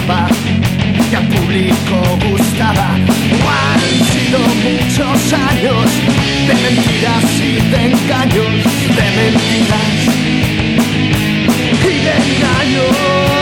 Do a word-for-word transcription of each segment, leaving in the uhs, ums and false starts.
sonaba y al público gustaba. Han sido muchos años de mentiras y de engaños, de mentiras y de engaños.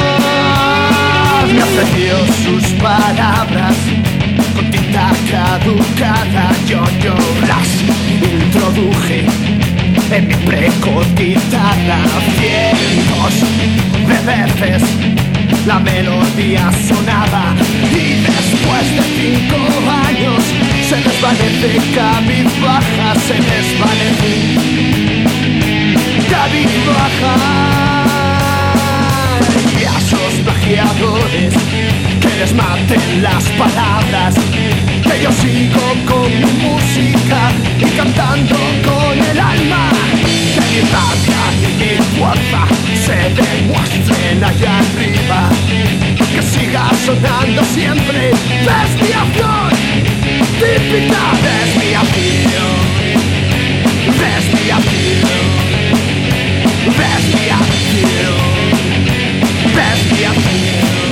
Me ofreció sus palabras con tinta caducada, yo, yo las introduje en mi precotitada. Cientos de veces la melodía sonaba y después de cinco años se desvanece cabizbaja, se desvanece cabizbaja. Y a esos plagiadores que les maten las palabras, que yo sigo con mi música y cantando con el alma, que mi rabia y mi fuerza se demuestren allá arriba, que siga sonando siempre desviación típica, desviación, desviación, desviación, desviación.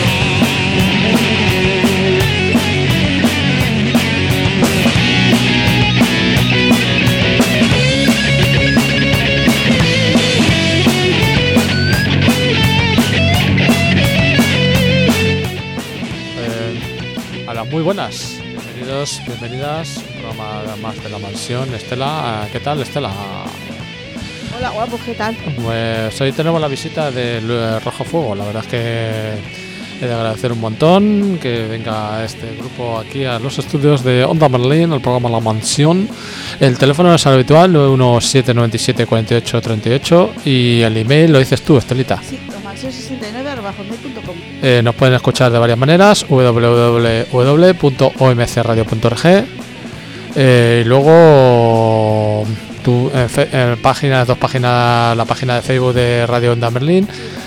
Muy buenas, bienvenidos, bienvenidas, un programa más de La Mansión. Estela, ¿qué tal, Estela? Hola, guapos, ¿qué tal? Pues hoy tenemos la visita de Rojo Fuego. La verdad es que he de agradecer un montón que venga este grupo aquí a los estudios de Onda Merlín, al programa La Mansión. El teléfono es el habitual, nueve uno siete nueve siete cuatro ocho tres ocho, y el email lo dices tú, Estelita. Sí, lamansión sesenta y nueve arroba hotmail punto com. Eh, nos pueden escuchar de varias maneras, w w w punto o m c radio punto org, eh, y luego tu, eh, fe, eh, páginas, dos páginas, la página de Facebook de Radio Onda Merlín,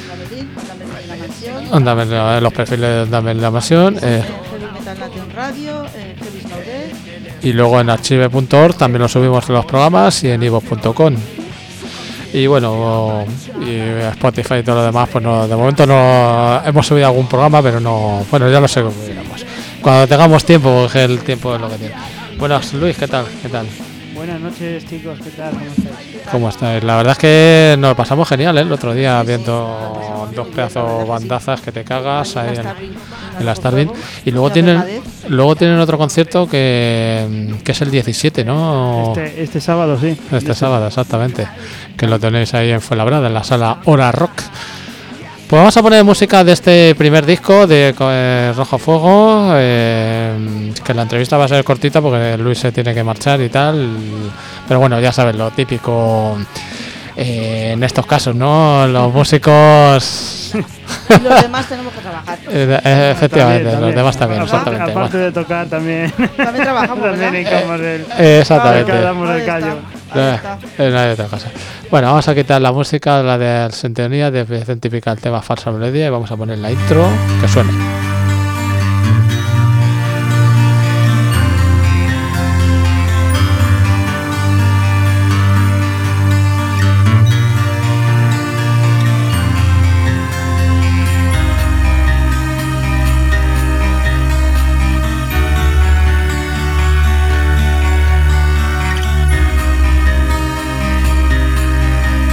Onda Merlín, los perfiles de Onda Merlín La Mansión, eh, Radio, eh, y luego en archive punto org también los subimos en los programas, y en iVoox punto com. Y bueno, y Spotify y todo lo demás, pues no, de momento no hemos subido algún programa, pero no, bueno, ya lo sé cómo iremos. Cuando tengamos tiempo, porque el tiempo es lo que tiene. Buenas, Luis, ¿qué tal? ¿Qué tal? Buenas noches, chicos, ¿qué tal? ¿Cómo estáis? ¿Cómo estáis? La verdad es que nos pasamos genial, ¿eh? El otro día viendo dos pedazos bandazas que te cagas ahí en, en la Starvin. Y luego tienen luego tienen otro concierto que, que es el diecisiete, ¿no? Este, este sábado, sí. Este sábado, exactamente. Que lo tenéis ahí en Fuenlabrada, en la sala Hora Rock. Pues vamos a poner música de este primer disco de eh, Rojo Fuego, eh, que la entrevista va a ser cortita porque Luis se tiene que marchar y tal, pero bueno, ya sabes, lo típico eh, en estos casos, ¿no? Los músicos... Y los demás tenemos que trabajar. Eh, efectivamente, también, también. Los demás también, aparte, exactamente. Aparte bueno. de tocar, también... También trabajamos, también hincamos el... Eh, exactamente. Damos el callo. Eh, eh, no hay otra cosa. Bueno, vamos a quitar la música, la de Sintonía, de Vicente Típica, el tema Falsa Melodía, y vamos a poner la intro que suene.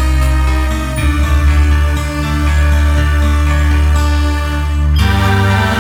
I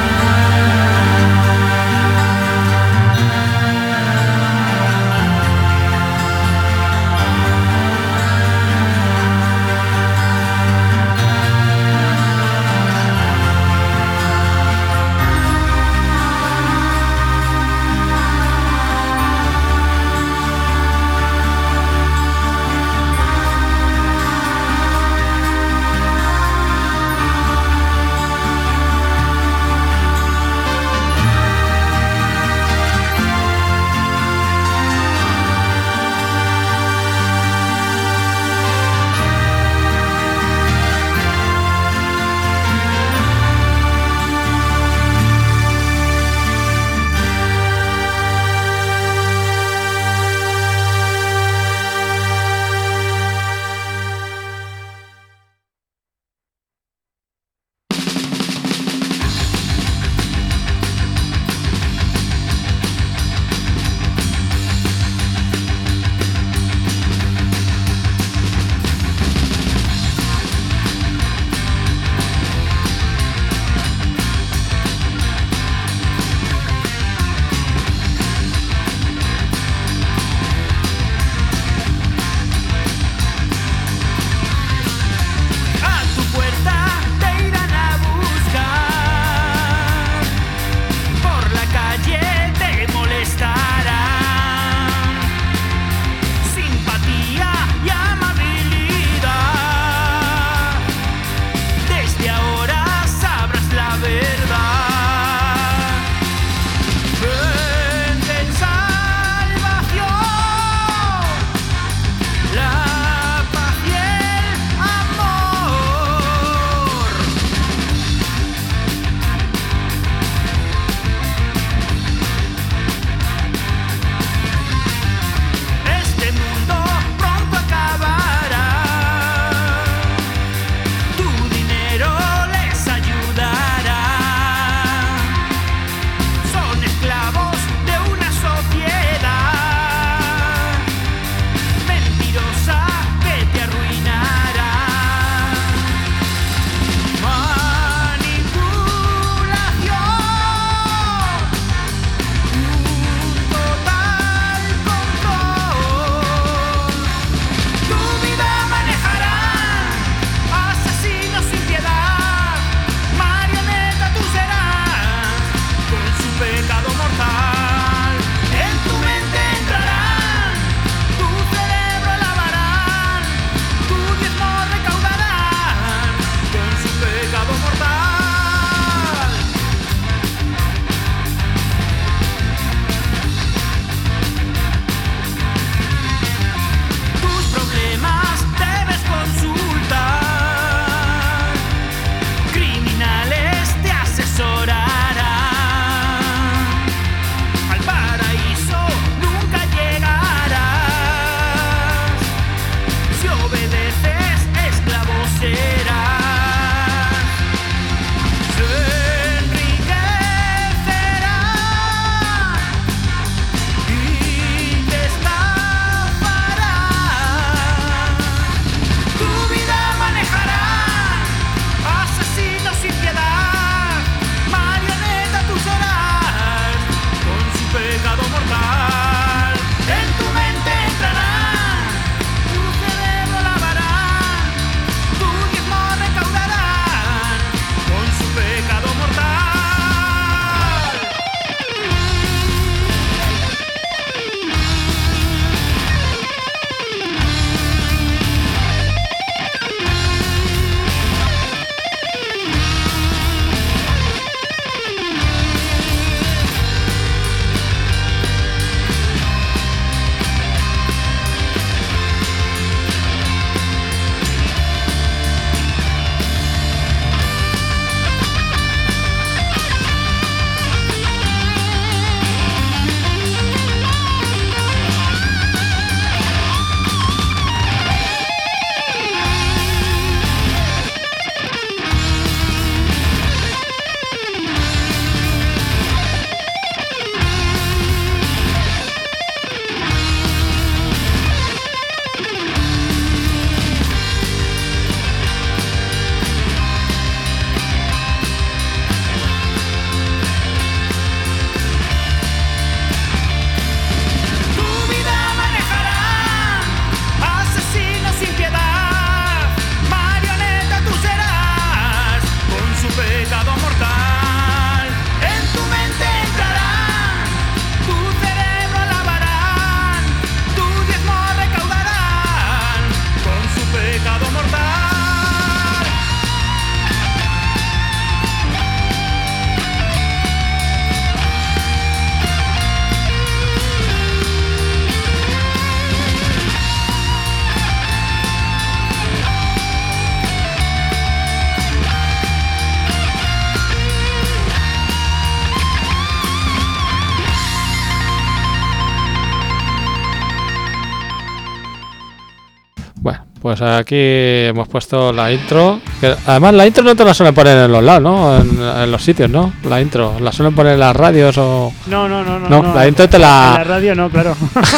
pues aquí hemos puesto la intro. Que además la intro no te la suelen poner en los lados, ¿no? En, en los sitios, ¿no? La intro. ¿La suelen poner en las radios o...? No, no, no, no. No, no la intro te la... En la radio no, claro.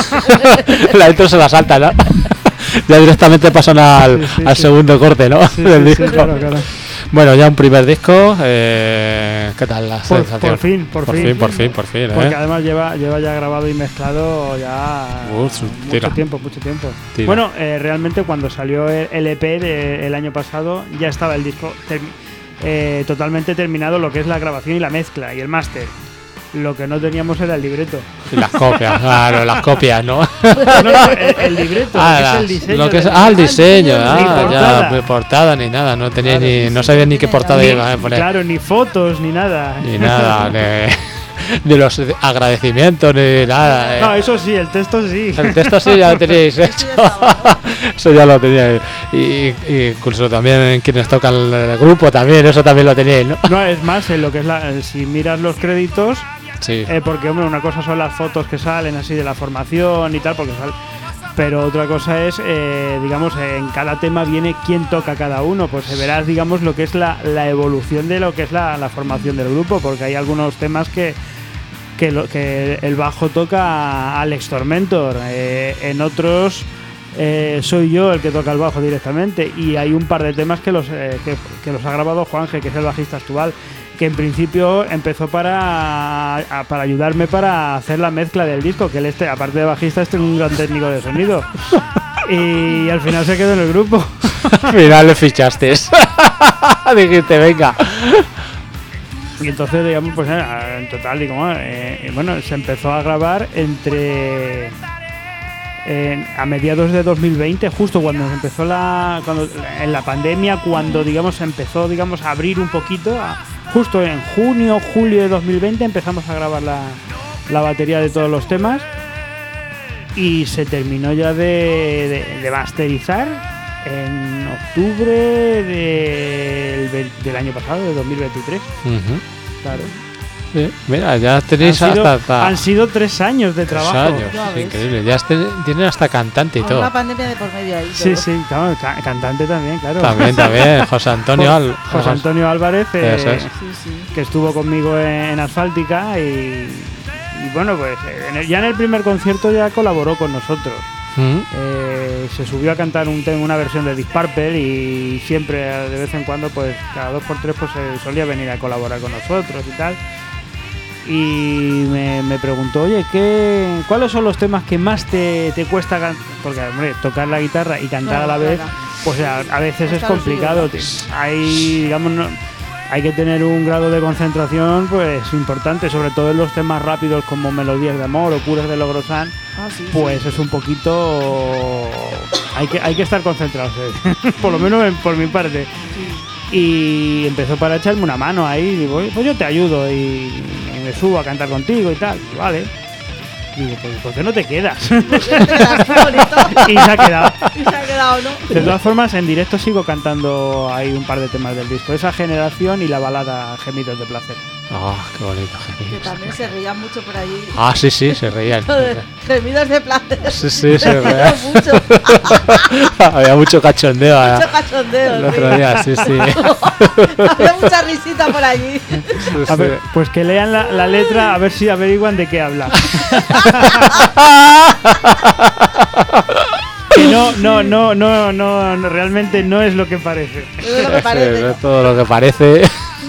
La intro se la salta, ¿no? Ya directamente pasan al, Sí, sí, al sí. segundo corte, ¿no? Sí, Del sí, sí, disco. claro, claro. Bueno, ya un primer disco. Eh, ¿Qué tal la Por, sensación? por fin, por, por fin. fin, por fin, por fin, Porque ¿eh? además lleva, lleva ya grabado y mezclado ya Uf, mucho tira. tiempo, mucho tiempo. Tira. Bueno, eh, realmente cuando salió el L P de, el año pasado ya estaba el disco ter- eh, totalmente terminado, lo que es la grabación y la mezcla y el máster. Lo que no teníamos era el libreto. Y las copias, claro, las copias, ¿no? No, no, el, el libreto, Ah, que es las- el diseño. lo que es, del- ah, el diseño, Ni ah, portada. ya, ni portada ni nada, no tenía Claro, ni, sí, no sí, sabía no ni qué tiene portada nada. iba a poner, Claro, ni fotos, ni nada. ni nada, de, de los agradecimientos, ni nada. eh. No, eso sí, el texto sí. El texto sí ya lo teníais Eso hecho, ya estaba, eso ya lo teníais, y, y incluso también quienes tocan el grupo también, eso también lo teníais, ¿no? No, es más, en lo que es la, si miras los créditos, Sí, eh, porque hombre, una cosa son las fotos que salen así de la formación y tal, porque sal- pero otra cosa es, eh, digamos, en cada tema viene quién toca cada uno, pues se verás, digamos, lo que es la, la evolución de lo que es la, la formación del grupo, porque hay algunos temas que que, lo, que el bajo toca Alex Tormentor, eh, en otros eh, soy yo el que toca el bajo directamente, y hay un par de temas que los eh, que, que los ha grabado Juanje, que es el bajista actual, que en principio empezó para, a- para ayudarme para hacer la mezcla del disco, que él este, aparte de bajista, este es un gran técnico de sonido. Y al final se quedó en el grupo. al final le fichaste. Dijiste, venga. Y entonces, digamos, pues eh, en total, digo, eh, bueno, se empezó a grabar entre... en- a mediados de dos mil veinte, justo cuando empezó la... Cuando, en la pandemia, cuando, digamos, empezó, digamos, a abrir un poquito, a- justo en junio, julio de dos mil veinte empezamos a grabar la, la batería de todos los temas y se terminó ya de, de- de masterizar en octubre del, ve- del año pasado, de dos mil veintitrés. Ujú. Claro. Sí, mira, ya Han tenéis sido, hasta, hasta han sido tres años de tres trabajo. años, Ya ves. increíble. Ya este- tienen hasta cantante y Con todo. una pandemia de por medio ahí. Sí, todo. sí, claro, ca- cantante también, claro. También, también, José Antonio. Al- José Antonio Álvarez, eh, Eso es. Sí, sí. que estuvo conmigo en, en Asfáltica y, y bueno, pues eh, en el- ya en el primer concierto ya colaboró con nosotros. Mm. Eh, se subió a cantar un tema, una versión de Deep Purple y siempre, de vez en cuando, pues cada dos por tres, pues eh, solía venir a colaborar con nosotros y tal. Y me, me preguntó, oye, ¿qué, ¿cuáles son los temas que más te, te cuesta cantar? Porque, hombre, tocar la guitarra y cantar Claro, a la vez, claro. pues a, a veces es Está lo complicado. suyo, tío. Hay, digamos, no- hay que tener un grado de concentración pues importante, sobre todo en los temas rápidos como Melodías de Amor o Curas de Logrosán, Ah, sí, pues es un poquito... Hay que, hay que estar concentrados, ¿eh? Por lo menos en- por mi parte. sí. Y empezó para echarme una mano ahí, digo, "Oye, pues yo te ayudo y me subo a cantar contigo y tal". Vale. Digo, pues ¿por qué no te quedas? Qué bonito. Y se ha quedado. Y se ha quedado, ¿no? De todas formas, en directo sigo cantando ahí un par de temas del disco. Esa generación y la balada Gemidos de Placer. Ah, qué bonito, Que gemidos. también se reían mucho por allí. Ah, sí, sí, se reían. Gemidos de placer. Sí, sí, se Reían reían. mucho. Había mucho cachondeo ah, Mucho cachondeo. el otro sí. día, sí, sí. Había mucha risita por allí. Sí, A sí. ver, pues que lean la, la letra a ver si averiguan de qué habla. Que no, no, no, no, no, no, realmente no es lo que parece. Eso es lo que Sí, parece. no es todo lo que parece.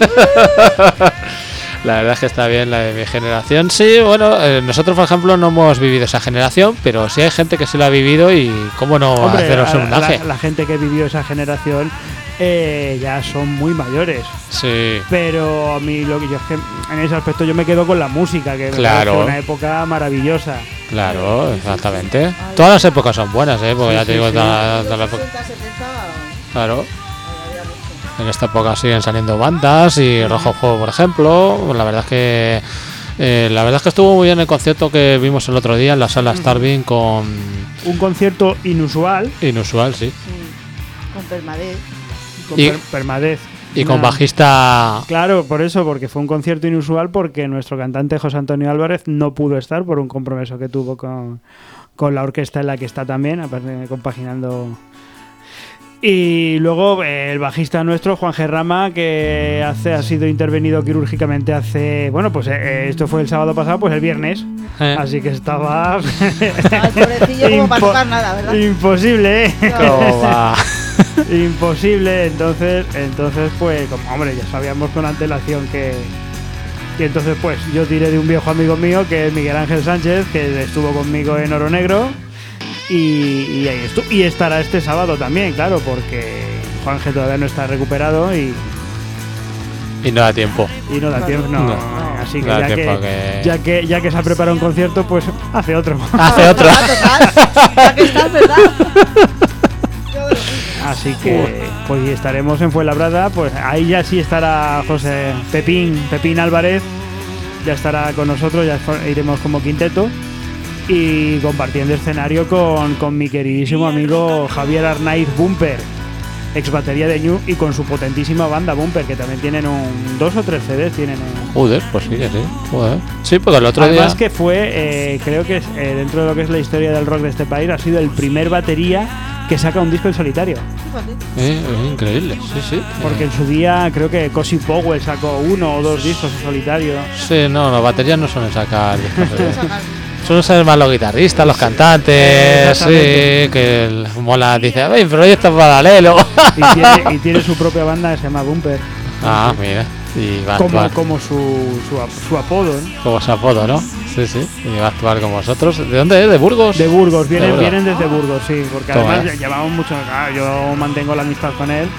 La verdad es que está bien la de mi generación. Sí, bueno, eh, nosotros por ejemplo no hemos vivido esa generación, pero sí hay gente que sí la ha vivido y cómo no Hombre, haceros a- un homenaje. la, la gente que vivió esa generación eh, ya son muy mayores. Sí, Pero a mí lo que yo es que en ese aspecto yo me quedo con la música, que me Claro. parece una época maravillosa. claro, exactamente. Todas las épocas son buenas, ¿eh? Porque Sí, ya te sí, digo, sí. toda- toda la época- sesenta, setenta, claro. había mucho. En esta época siguen saliendo bandas y Rojo Fuego, por ejemplo. La verdad es que eh, la verdad es que estuvo muy bien el concierto que vimos el otro día en la sala Starving con Un concierto inusual Inusual, sí, Sí. Con permadez. con Y- per- Permadez. y con Una- bajista. Claro, por eso, porque fue un concierto inusual porque nuestro cantante José Antonio Álvarez no pudo estar por un compromiso que tuvo con, con la orquesta en la que está también, aparte de compaginando Y luego eh, el bajista nuestro, Juan Gerrama, que hace, ha sido intervenido quirúrgicamente hace... Bueno, pues eh, esto fue el sábado pasado, pues el viernes. Eh. Así que estaba... Estaba el pobrecillo como para Impo- tocar nada, ¿verdad? Imposible, ¿eh? ¿Cómo va? Imposible. Entonces, entonces pues, como, hombre, ya sabíamos con antelación que... Y entonces, pues, yo tiré de un viejo amigo mío, que es Miguel Ángel Sánchez, que estuvo conmigo en Oro Negro. Y, y ahí estuvo. Y estará este sábado también, claro, porque Juanje todavía no está recuperado y, Y no da tiempo. y no da Claro. tiempo. No, No. así que No da ya, que, tiempo que- ya que ya que se ha preparado un concierto, pues hace otro. Hace otro. Ah, total. Ya que estás, ¿verdad? Así que pues y estaremos en Fuenlabrada, pues ahí ya sí estará José Pepín, Pepín Álvarez, ya estará con nosotros, ya fo- iremos como quinteto y compartiendo escenario con, con mi queridísimo amigo Javier Arnaiz Bumper, ex batería de Ñu, y con su potentísima banda Bumper, que también tienen un dos o tres C Ds, tienen un, Joder, pues sí, que sí. Joder. Sí, porque el otro Además día. que fue, eh, creo que es, eh, dentro de lo que es la historia del rock de este país, ha sido el primer batería que saca un disco en solitario. Fíjate. Eh, es increíble, sí, sí. Porque Eh, en su día creo que Cosi Powell sacó uno o dos discos en solitario. Sí, no, las baterías no suelen sacar discos de- Puedes sacar. Suelen ser más los guitarristas, los cantantes, Exactamente. sí, que el- mola, dice, ¡ay, proyecto paralelo! Y tiene, y tiene su propia banda que se llama Bumper. Ah, mira, y va a Como, actuar como su, su, ap- su apodo, ¿no? como su apodo, ¿no? Sí, sí, y va a actuar con vosotros. ¿De dónde es? ¿De Burgos? De Burgos, vienen, De Burgos. vienen desde Burgos, sí, porque Toma, además eh. ya llevamos mucho, claro, yo mantengo la amistad con él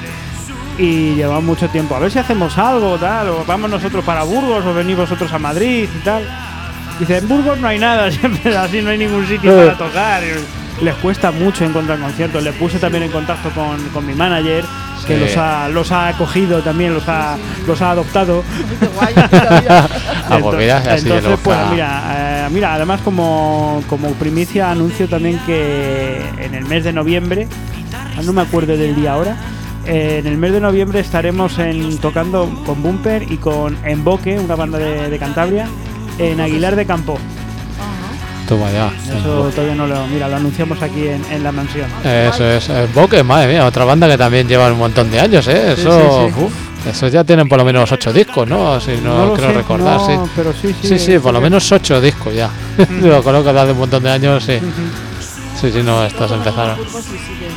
y llevamos mucho tiempo. A ver si hacemos algo, tal, o vamos nosotros para Burgos o venís vosotros a Madrid y tal. Dice, en Burgos no hay nada, siempre así no hay ningún sitio para tocar. Les cuesta mucho encontrar conciertos. Les puse también en contacto con, con mi manager, que Sí. los ha, los ha acogido también, los ha, los ha adoptado. Qué guay, mira, mira. Ah, pues mira, así de entonces, loca. pues mira, eh, mira, además como, como primicia anuncio también que en el mes de noviembre, ah, no me acuerdo del día ahora, eh, en el mes de noviembre estaremos en, tocando con Bumper y con Emboque, una banda de, de Cantabria, en Aguilar de Campo. Ajá. Toma ya. Eso todavía no lo, mira, lo anunciamos aquí en, en la mansión. Eso es. eh, Boque, madre mía, otra banda que también lleva un montón de años, ¿eh? Sí, Eso, sí, sí. uf, esos ya tienen por lo menos ocho discos, ¿no? Si no, lo creo sé, recordar, no, sí. pero sí, sí. Sí, sí, por lo menos ocho discos ya. Lo conozco desde hace un montón de años, sí. Sí, sí, no, estos Luego, empezaron. los grupos sí, sí, que no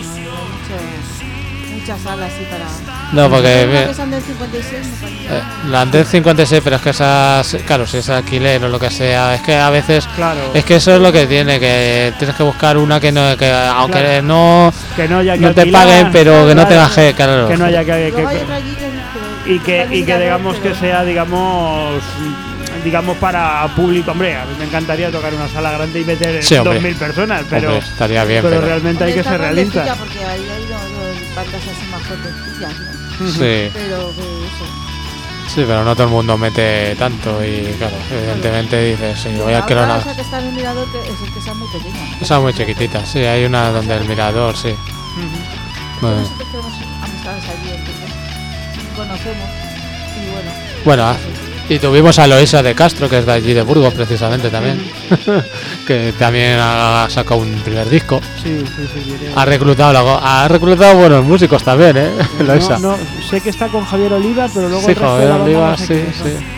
hay mucho- muchas salas así para. No, porque Hay una ve- que son del cincuenta y seis, me parece. eh, la Andel cincuenta y seis, pero es que esas, claro, si es alquiler o lo que sea, es que a veces, Claro. es que eso es lo que tiene, que tienes que buscar una que no, que aunque Claro. no, que no haya que no te alquilar, paguen, pero que no claro, tengas que, claro. que no haya que, que- Luego hay otra allí que- y que, y que digamos que sea, digamos, digamos para público. Hombre, a mí me encantaría tocar una sala grande y meter Sí, hombre. dos mil personas, pero, Hombre, estaría bien, pero pero, realmente hay que Está ser grandecilla, realista. Porque ahí hay dos, dos bandas así más fuertecillas, ¿no? sí, Pero que eso. sí, pero no todo el mundo mete tanto y claro, evidentemente dices, sí, voy a La alquilar otra, una. esa que está en el mirador, que es el que sea muy pequeña. Esa muy chiquitita, sí, hay una donde el mirador, sí. Bueno, Nosotros tenemos amistades allí, entonces conocemos. Y bueno. Bueno, ah, y tuvimos a Loisa de Castro, que es de allí de Burgos precisamente también, que también ha sacado un primer disco. Sí, sí, sí. viene- Ha reclutado, luego- ha reclutado buenos músicos también, ¿eh? Loisa. no, no, sé que está con Javier Oliva, pero luego Sí, el resto de Javier la banda Oliva, no sé sí, quiénes son. sí.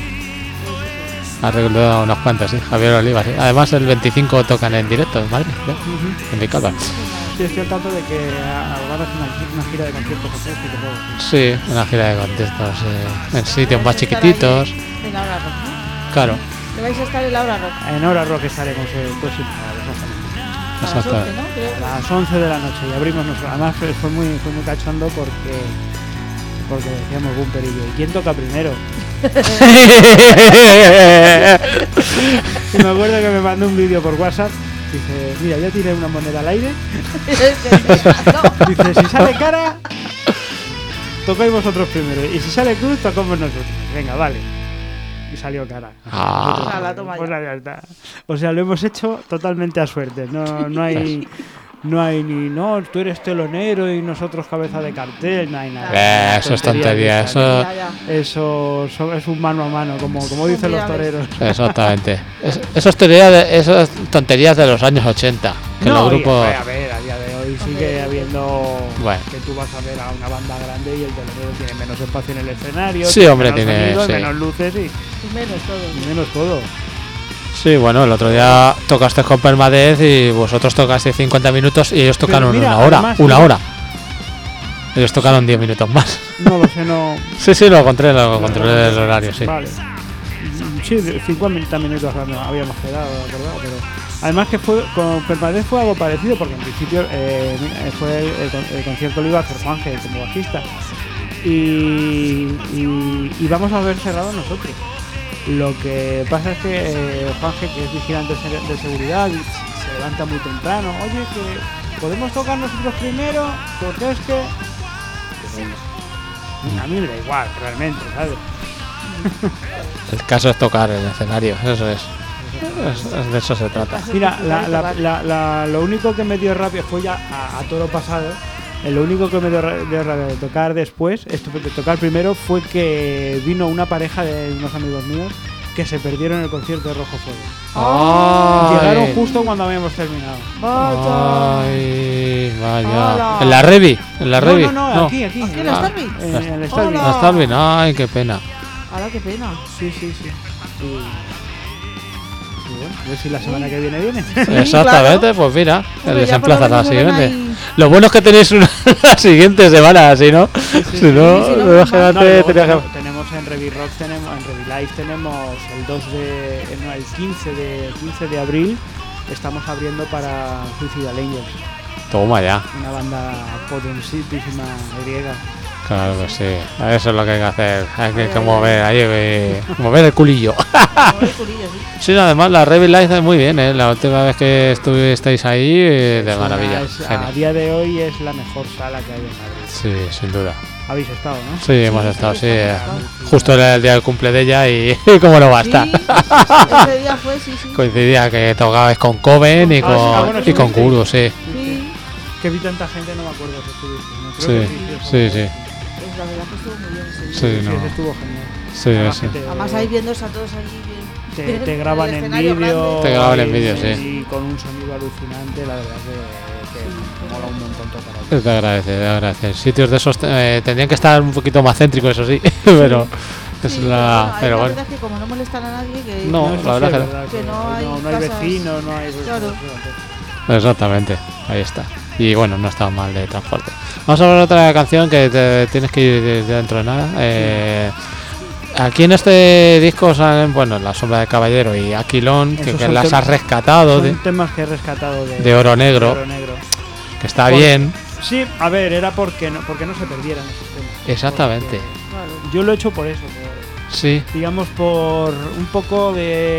Ha reclutado unos cuantos, sí. Javier Oliva, sí. Además, el veinticinco tocan en directo en Madrid, ¿eh? Ujú. En Vicalba. Sí, estoy al tanto de que ah, van a hacer una, una gira de conciertos acústicos o algo así. Sí, una gira de contextos eh, en sitios más Vais a estar chiquititos. ahí En la hora rock, ¿no? Claro, Que vais a estar en la hora rock. En Hora Rock estaremos el próximo sábado, exactamente. A las exacto. once, ¿no? Creo. A las once de la noche y abrimos nosotros. Además fue, fue muy, fue muy cachondo porque porque decíamos Bumper y yo, ¿y quién toca primero? Y me acuerdo que me mandó un vídeo por WhatsApp. Dice, mira, ya tiré una moneda al aire. No. Dice, si sale cara, tocáis vosotros primero. Y si sale cruz, tocamos nosotros. Venga, vale. Y salió cara. Ah. Ala, toma Pues ya. ya está. O sea, lo hemos hecho totalmente a suerte. No, no hay... No hay ni, no, tú eres telonero y nosotros cabeza de cartel, no hay nada. Eh, eso es tontería, de eso- esas. Ya, ya. Eso so- es un mano a mano, como, como dicen los toreros. Exactamente. Es, eso, es teoría de, eso es tonterías de los años ochenta. Que No, los y, grupos. a ver, a día de hoy sigue habiendo Bueno. que tú vas a ver a una banda grande y el telonero tiene menos espacio en el escenario, Sí, tiene hombre, menos tiene- sonido, sí. menos luces y, Y menos todo. y menos todo. Sí, bueno, el otro día tocaste con Permadez y vosotros tocaste cincuenta minutos y ellos tocaron mira, una hora. además, una mira. hora. Ellos tocaron diez minutos más. No lo sé, no. Sí, sí, lo encontré, lo controlé el horario, sí. Vale. Sí, de cincuenta minutos habíamos quedado, ¿verdad? Pero además que fue con Permadez fue algo parecido porque en principio eh, mira, fue el, el con- el concierto lo iba a hacer Juanje como bajista y, y, y vamos a haber cerrado nosotros. Lo que pasa es que eh, Juanje, que es vigilante de se- de seguridad, y se levanta muy temprano. Oye, que podemos tocar nosotros primero porque es que a mí me da igual realmente, ¿sabes? El caso es tocar el escenario, eso es. Es- es de eso se trata. Mira, la, la, la, la- lo único que me dio rabia fue ya a, a toro pasado. eh, Lo único que me dio, ra- dio rabia de tocar después, esto de tocar primero, fue que vino una pareja de unos amigos míos que se perdieron el concierto de Rojo Fuego. Ay. Llegaron justo cuando habíamos terminado. Vaya. Ay, vaya. Hola. En la Revi, en la no, Revi. no, no, aquí, aquí. ¿Aquí en en la la- Starbucks? en- en el Starbucks. Hola. La Stalvin, ay, qué pena. Ahora qué pena. Sí, sí, sí. Y, y bueno, a ver si la semana que viene viene. Exactamente, pues mira, Hombre, les ya por lo emplazas a la menos me ven siguiente. ahí. Lo bueno es que tenéis una la siguiente semana, si no, si no, sí, sí, no, imagínate, No, y luego tenía que- tenemos, tenemos en Revi Rock, tenemos, en Revi Live tenemos el dos de, eh, no, el quince de, quince de abril, estamos abriendo para Suicidal Angels, Toma ya, una banda potentísima griega. claro que sí, eso es lo que hay que hacer, hay que, que mover, hay que mover el culillo. Como de curillo, sí. Sí, además la Revi Live es muy bien, ¿eh? La última vez que estuvisteis ahí, eh, de Es una- maravilla, es- a genial. día de hoy es la mejor sala que hay en Madrid. Sí, sin duda. Habéis estado, ¿no? Sí, hemos sí, estado, sí, sí, hemos eh, estado. justo era el día del cumple de ella y cómo no va a Sí, estar. ese día fue, sí, sí. Coincidía que tocabais con Coven y Ah, con, sí, ah, bueno, y con estuviste. Guru, sí. Sí, Que vi tanta gente, no me acuerdo si estuviste. ¿no? Sí, Creo que sí, sí. es la verdad que estuvo muy bien ese día. Sí, Sí, no. ese estuvo genial. Sí, Además sí. que te- Además ahí viéndose a todos allí bien. Te, bien, te el graban en escenario vídeo. grande. Te graban en y- vídeo, sí. Y con un sonido alucinante, la verdad que, que Sí, mola un montón tocar ahí. Es de agradecer, de agradecer. Sitios de esos eh, tendrían que estar un poquito más céntricos, eso sí, pero es Sí, la. ahí Pero la bueno, verdad es que como no molestan a nadie, que No, eso la verdad sí que es verdad, que no hay no, no hay casas- vecinos, no hay. Claro. exactamente, ahí está. Y bueno, no está mal de transporte. Vamos a ver otra canción que te, tienes que ir de- dentro de nada. Eh, aquí en este disco salen, bueno, La Sombra del Caballero y Aquilón, que, Esos que son las tem- has rescatado Son de, temas que he rescatado de, de Oro Negro, de Oro Negro. que está Por- bien. Sí, a ver, era porque no, porque no se perdieran esos temas. Exactamente. claro. Porque yo lo he hecho por eso, por- Sí, digamos por un poco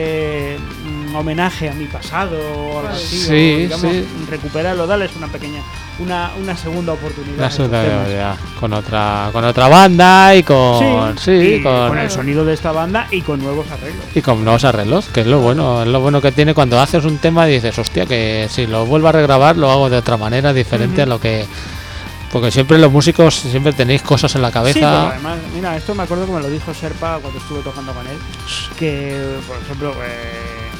de mm, homenaje a mi pasado o algo así, Sí, o, digamos, sí. recuperarlo, darles una pequeña, una, una segunda oportunidad. la a esos segunda temas. ya, con otra con otra banda y con sí, y con, con el sonido de esta banda y con nuevos arreglos. y con nuevos arreglos, que es lo bueno, es lo bueno que tiene cuando haces un tema y dices, hostia, que si lo vuelvo a regrabar lo hago de otra manera diferente Ujú. a lo que, porque siempre los músicos siempre tenéis cosas en la Sí, pero cabeza. además, mira, esto me acuerdo que me lo dijo Serpa cuando estuve tocando con él, que, por ejemplo, eh,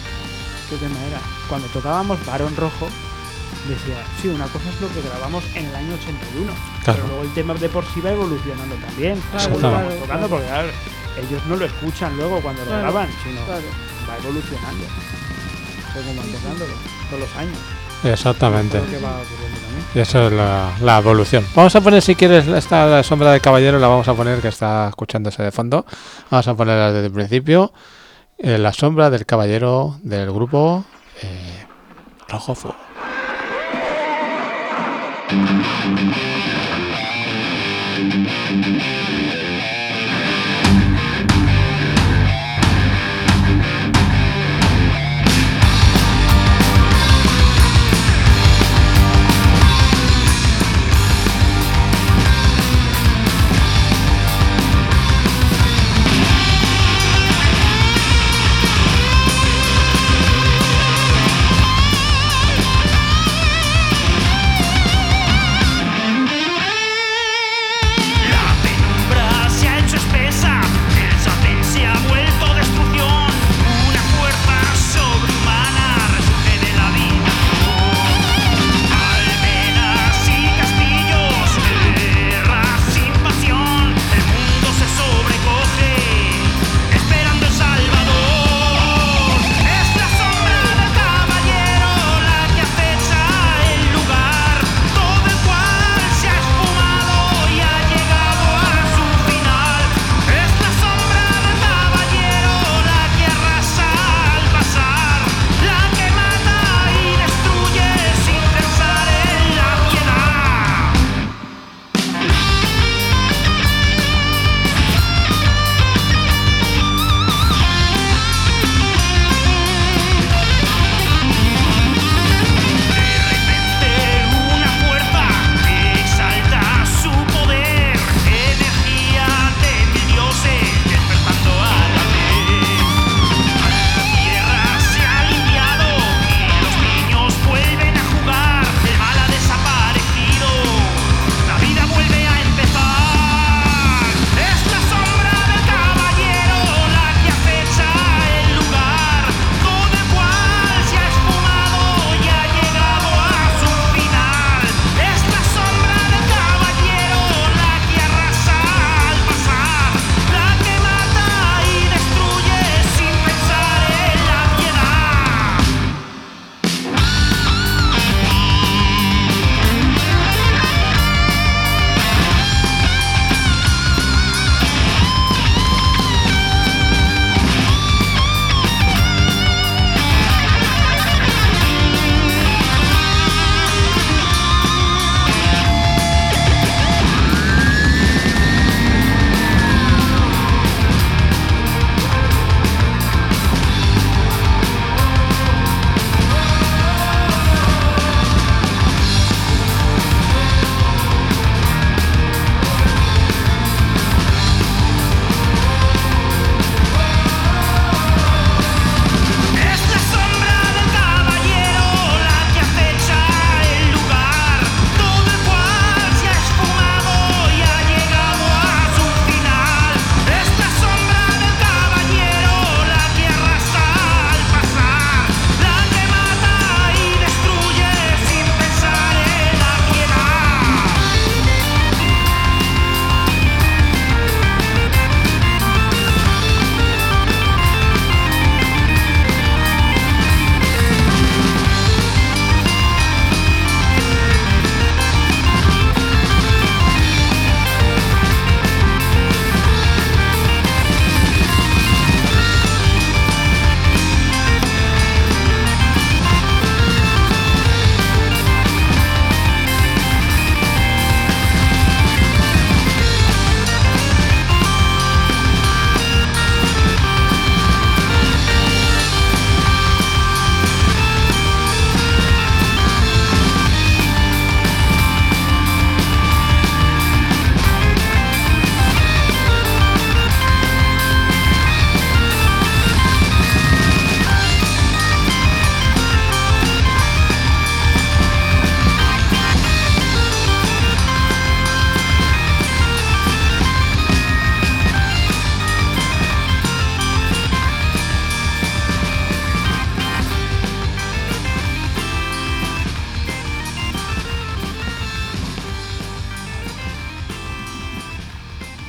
¿qué tema era? Cuando tocábamos Barón Rojo, decía, sí, una cosa es lo que grabamos en el año ochenta y uno, Claro. pero luego el tema de por sí va evolucionando también, Claro, según lo vamos claro, tocando, claro. porque claro, ellos no lo escuchan luego cuando lo Claro, graban, sino claro. va evolucionando, según van tocándolo, con los años. Exactamente. Es lo que va ocurriendo también. Y eso es la, la evolución. Vamos a poner, si quieres, esta La Sombra del Caballero, la vamos a poner, que está escuchándose de fondo. Vamos a ponerla desde el principio. Eh, La Sombra del Caballero del grupo eh, Rojo Fuego. La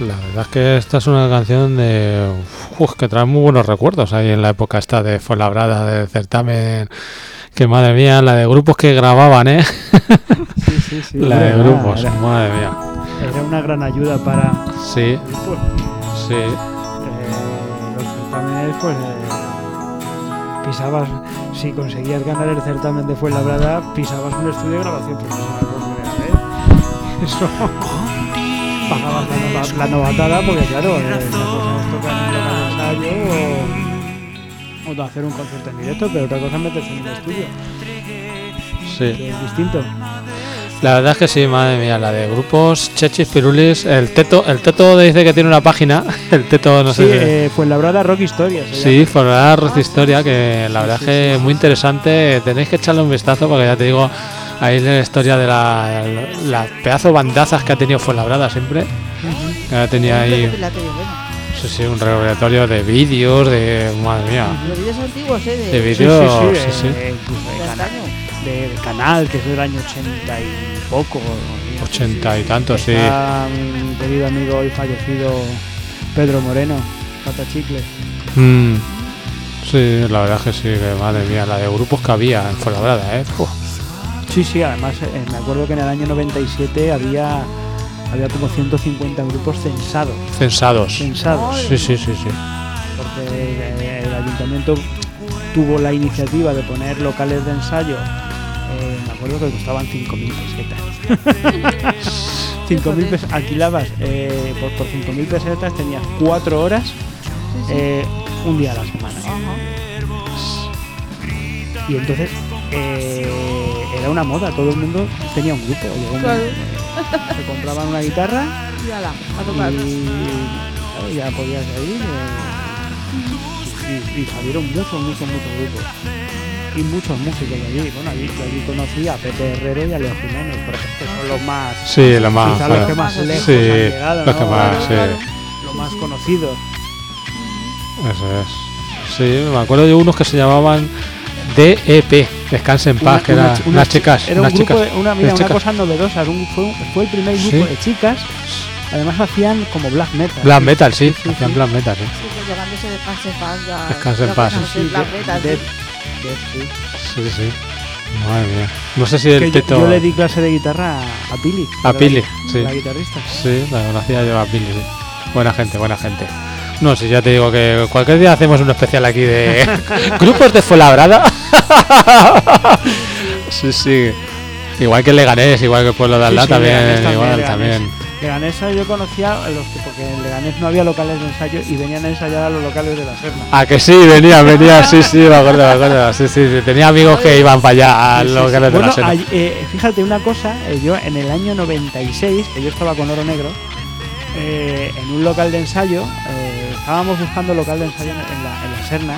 La verdad es que esta es una canción de uf, que trae muy buenos recuerdos ahí en la época esta de Fuenlabrada, del certamen. Que madre mía, la de grupos que grababan, ¿eh? Sí, sí, sí. La de Era- grupos, Era, madre mía. era una gran ayuda para Sí, grupos. sí. Eh, los certámenes, pues eh, pisabas, si conseguías ganar el certamen de Fuenlabrada, pisabas un estudio de grabación profesional por primera vez. Eso. Pagabas la, nova- la novatada, porque claro, eh, una cosa es tocar en un local de ensayo o, o hacer un concierto en directo, pero otra cosa es meterse en un estudio, Sí. que es distinto. La verdad es que sí, madre mía, la de grupos, Chechis, Pirulis, el Teto, el Teto dice que tiene una página, el Teto no Sí, sé. si- eh, Fuenlabrada Rock Historia. se Sí, llama. por la Rock Historia, que la Sí, verdad sí, es que sí, es sí. muy interesante. Tenéis que echarle un vistazo porque ya te digo, ahí la historia de la, la pedazo de bandazas que ha tenido Fuenlabrada siempre. Ujú. Que ya tenía ahí, Recopilatorio, bueno. sí, sí, un recopilatorio de vídeos, de madre mía, Los vídeos antiguos, ¿eh? de De, vídeos, Sí, sí, sí, sí. de- incluso de de canal, antaño. del canal, que es del año ochenta y poco. ¿no? ochenta y tantos, sí. Está mi querido amigo y fallecido Pedro Moreno, Pata Chicle. Mm, sí, la verdad es que sí, que madre mía, la de grupos que había en Fuenlabrada, ¿eh? Uf, Sí, sí, además eh, me acuerdo que en el año noventa y siete había, había como ciento cincuenta grupos censados. censados. Censados. Sí, sí, sí, sí. Porque eh, el ayuntamiento tuvo la iniciativa de poner locales de ensayo. Eh, me acuerdo que costaban cinco mil pesetas. cinco mil pesetas. Alquilabas eh, por, por cinco mil pesetas, tenías cuatro horas, Sí, sí. eh, un día a la semana. Ajá. Y entonces eh, era una moda, todo el mundo tenía un grupo. Llegó un- Claro. se compraban una guitarra Y ala, a y tocar. claro, ya podías ir. eh, y, y salieron muchos, muchos, muchos grupos. Y muchos músicos de allí. Bueno, allí, yo allí conocí a Pepe Herrero y a Leo Jiménez, por ejemplo, que son los más, Sí, lo más. quizá los claro. que más lejos Sí, han llegado, los que ¿no? más, Claro, sí. claro. los Sí, más sí. conocidos. Eso es. Sí, me acuerdo de unos que se llamaban D E P, Descanse en Paz, Una- que una eran chi- una unas chi- chicas. Era un unas grupo, chicas, de, una, mira, unas una chicas. cosa novedosa. era un- fue, un- fue el primer grupo Sí. de chicas. Además hacían como black metal. Black metal, sí, sí, hacían sí. black metal, sí. Sí, pues llegándose descanse en paz ya. Descanse en ya paz. puedes Sí, hacer sí, black de- metal, de- sí. de- sí. Sí, sí. Madre mía. No sé si el Que yo, Teto. yo le di clase de guitarra a Pili. A era Pili, la, sí. la guitarrista. Sí, la conocía yo a Billy. Sí. Buena gente, buena gente. No, si ya te digo que cualquier día hacemos un especial aquí de grupos de Fuenlabrada. Sí, sí. Igual que Leganés, igual que el Pueblo de Alá Sí, sí, también, Leganés igual Leganés. también. Leganesa yo conocía a los que, porque en Leganés no había locales de ensayo y venían a ensayar a los locales de la Serna. Ah, que sí, venía, venía, sí, sí, me acuerdo, me acuerdo. Sí, sí, sí, tenía amigos que iban para allá a Sí, sí, los sí. que les de la Bueno, Serna. ay- eh, fíjate una cosa, eh, yo en el año noventa y seis, que yo estaba con Oro Negro, eh, en un local de ensayo, eh, estábamos buscando local de ensayo en, en la, en la Serna.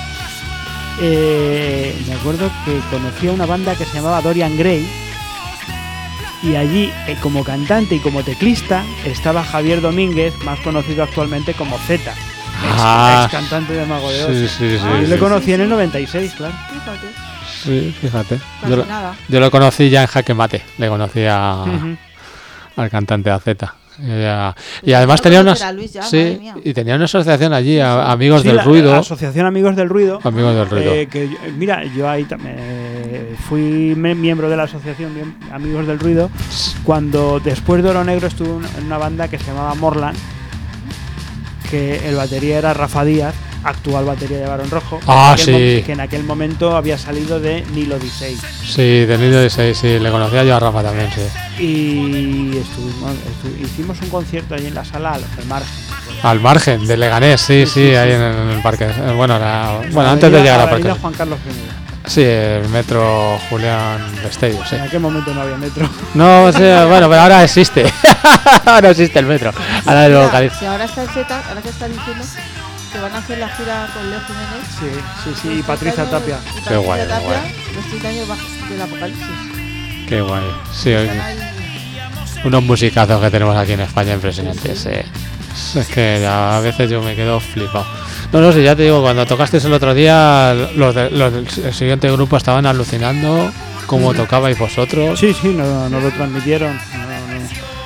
eh, me acuerdo que conocí a una banda que se llamaba Dorian Gray y allí eh, como cantante y como teclista estaba Javier Domínguez, más conocido actualmente como Z, ex, Ah, ex cantante de Mago de Oz. Sí, sí, sí. Ah, Yo sí, le sí. conocí en el noventa y seis, claro. Fíjate, Sí, fíjate. casi Yo lo, nada. yo lo conocí ya en Jaque Mate. Le conocí a, Ujú. al cantante A Z. Y, ya- y además tenía ¿Cómo unas. será Luis ya? Madre Sí, mía. y tenía una asociación allí, a- Amigos Sí, del la- Ruido. la Asociación Amigos del Ruido. Amigos del Ruido. Eh, que yo- mira, yo ahí también eh, fui me- miembro de la asociación miem- Amigos del Ruido cuando después de Oro Negro estuve en en una banda que se llamaba Morland, que el batería era Rafa Díaz, actual batería de Barón Rojo, Ah, que en aquel sí. mo- que en aquel momento había salido de Nilo Odisei. Sí, del niño de seis, sí, le conocía yo a Rafa también, sí. Y estuvimos, estu- hicimos un concierto allí en la sala, al margen. Al margen, de Leganés, sí, sí, Sí, sí, ahí sí. En, el, en el parque. Eh, Bueno, la- bueno Avenida- antes de llegar al Avenida parque. Juan Carlos primero. Sí, el metro Julián Besteiro, sí. En aquel momento no había metro. No, sí, bueno, pero ahora existe. Ahora existe el metro. Ahora lo Mira, localiza. si ahora está el Z, ahora que está diciendo que van a hacer la gira con Leo Jiménez. Sí, sí, sí, y los Patricia treinta Tapia. años- y Qué Patricia guay, qué Tapia, guay. los treinta años ba- del apocalipsis. Qué guay. Sí, oye, Están ahí. unos musicazos que tenemos aquí en España impresionantes. Sí. Es que ya a veces yo me quedo flipado. No, no, sí, ya te digo, cuando tocasteis el otro día, los, de- los del el siguiente grupo estaban alucinando cómo tocabais vosotros. Sí, sí, no, no lo transmitieron. No, no.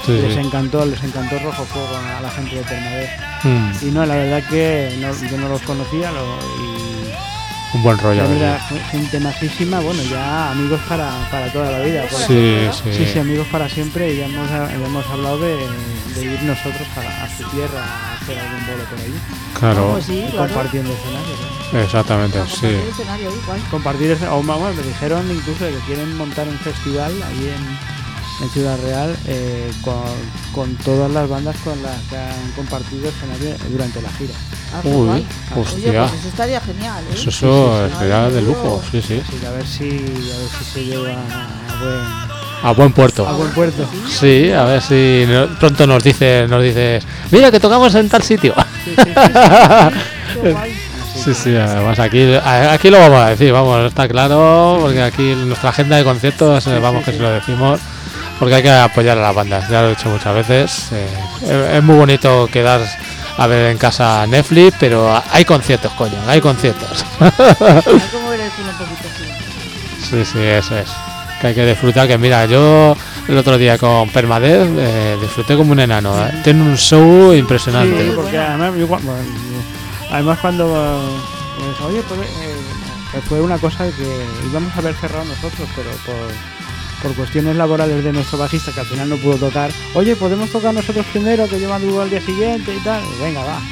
Sí, les sí. encantó, les encantó Rojo Fuego a la gente de Permadez. Mm, Y no, la verdad que no, yo no los conocía lo, y un buen rollo. la ¿verdad? verdad, gente majísima, bueno, ya amigos para, para toda la vida. Pues. Sí, sí. Sí, sí, amigos para siempre, y ya hemos, ya hemos hablado de, de ir nosotros para, a su tierra a hacer algún bolo por ahí. Claro, Pues sí, Y claro. compartiendo escenarios. ¿no? exactamente, Vamos a sí. hacer el escenario igual. Compartir, ese- o vamos, me dijeron incluso que quieren montar un festival ahí en, en Ciudad Real eh, con, con todas las bandas con las que han compartido escenario durante la gira. Ah, qué Uy, guay. Oye, hostia. pues eso estaría genial, ¿eh? Eso, eso sí, sí. sería de Ay, lujo, sí, sí. Así que a ver si, a ver si se lleva a buen, A buen puerto. a buen puerto. Sí, a ver si no- pronto nos dices, nos dices, mira que tocamos en tal sitio. Sí, sí, sí, sí. Qué guay. Así Sí, que- sí, además aquí, a- aquí lo vamos a decir, vamos, está claro, porque aquí en nuestra agenda de conciertos, eh, vamos sí, que sí. se lo decimos, porque hay que apoyar a las bandas, ya lo he dicho muchas veces. eh, es, es muy bonito quedar a ver en casa Netflix, pero hay conciertos, coño, hay conciertos. Hay como ver el cine un poquito así. Sí, sí, eso es. Que hay que disfrutar, que mira, yo el otro día con Permadez eh, disfruté como un enano. ¿eh? Tiene un show impresionante. Sí, Muy porque bueno. además, yo cua- bueno, yo- además cuando eh, pues, oye, pues, eh, que fue una cosa que íbamos a haber cerrado nosotros, pero por, por cuestiones laborales de nuestro bajista, que al final no pudo tocar, oye, podemos tocar nosotros primero, que llevan duro al día siguiente y tal, y venga, va.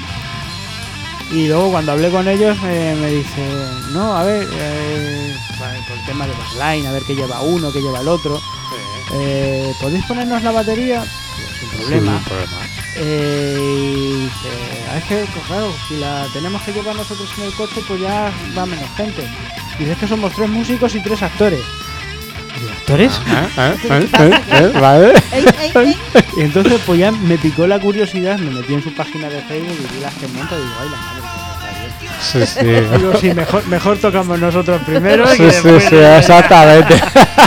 Y luego cuando hablé con ellos eh, me dice, no, a ver, eh, vale, por el tema de backline, a ver qué lleva uno, qué lleva el otro, eh, ¿podéis ponernos la batería? Sin problema. Sin problema. Eh, y dice, "Ah, es que, pues, claro, si la tenemos que llevar nosotros en el coche, pues ya va menos gente. Y dice, es que somos tres músicos y tres actores. Y digo, ¿actores? ¿Eh? ¿Eh? ¿Eh? ¿Eh? ¿Eh? ¿Vale? Ey, ey, ey. Y entonces, pues ya me picó la curiosidad, me metí en su página de Facebook y vi las que monta y digo, ay, la madre que me Sí, sí. parió". Digo, sí, mejor, mejor tocamos nosotros primero. y Sí, que sí, después- sí, exactamente.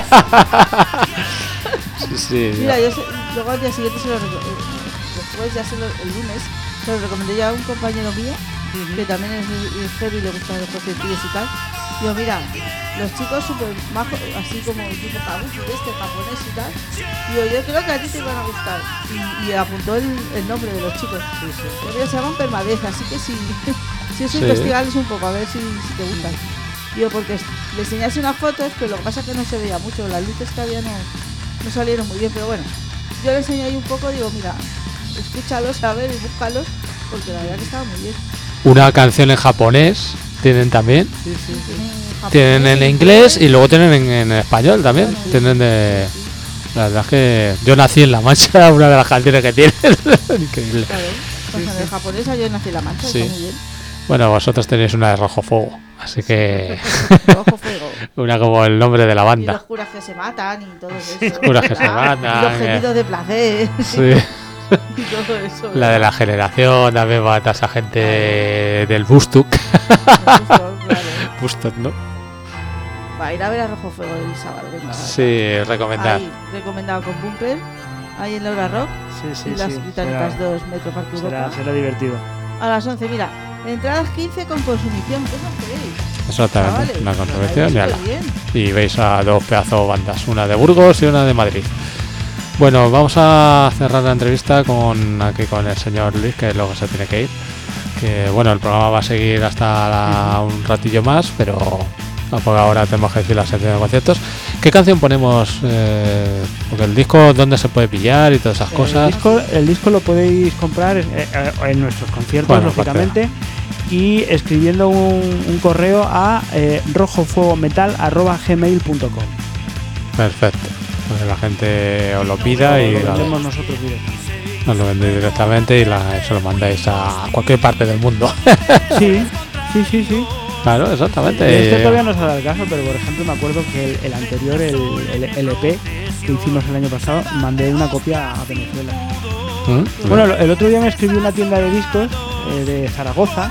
Sí, sí. Mira, yo se- luego al día siguiente se lo reco- eh, después ya se lo, el lunes se lo recomendé ya a un compañero mío que también es, es heavy y le gustan los conciertillos y tal. Digo, mira, los chicos súper majos, así como tipo kabuki de este japonés y tal. Digo, yo creo que a ti te van a gustar. Y, y apuntó el, el nombre de los chicos. Pero ellos se llaman Permadez, así que si, si eso Sí. investigarles un poco, a ver si, si te gustan. Digo, porque es- le enseñase unas fotos, pero lo que pasa es que no se veía mucho, las luces que había no, no salieron muy bien, pero bueno, yo le enseñé ahí un poco, digo, mira, escúchalos, a ver, y búscalos, porque la verdad que estaba muy bien. Una canción en japonés tienen también. Sí, sí, sí. Tienen japonés, Tienen en inglés y luego tienen en, en español también. Tienen de. La verdad es que yo nací en La Mancha, una de las canciones que tienen. Increíble. Claro, pues en el japonesa yo nací en La Mancha, Sí. está muy bien. Bueno, vosotros tenéis una de Rojo Fuego, así que Rojo fuego. una como el nombre de la Y los banda. curas que se matan y todo eso. Curas que se Claro, matan, Y los eh. gemidos de placer Sí. y todo eso. La de la generación, también va a esa gente del Bustuk. Claro. Bustuk, ¿no? Va a ir a ver a Rojo Fuego el sábado, venga. Sí, recomendar. Ahí, recomendado con Bumper, ahí en Laura Rock, Sí, sí, y las sí. británicas Será, dos Metro Parque Europa. será, será divertido. A las once, mira, entradas quince con consumición, ¿qué os queréis? Exactamente, Chavales, una os controversia. vais Y, ala. superbién. Y veis a dos pedazos de bandas, una de Burgos y una de Madrid. Bueno, vamos a cerrar la entrevista con aquí con el señor Luis, que luego se tiene que ir. Que bueno, el programa va a seguir hasta la- un ratillo más, pero por ahora tenemos que decir la sección de conciertos. ¿Qué canción ponemos? Eh, porque el disco, ¿dónde se puede pillar y todas esas El cosas? disco, el disco lo podéis comprar en, eh, en nuestros conciertos, Bueno, lógicamente, y escribiendo un, un correo a eh, rojofuegometal arroba gmail punto com. Perfecto. Pues la gente os lo pida y lo la- vendemos nosotros directamente. nos lo vendéis directamente y la- se lo mandáis a cualquier parte del mundo. Sí, sí, sí, sí. Claro, Y exactamente. este todavía no se ha dado el caso, pero por ejemplo me acuerdo que el, el anterior, el, el L P que hicimos el año pasado, mandé una copia a Venezuela. ¿Mm? Bueno, el otro día me escribió una tienda de discos eh, de Zaragoza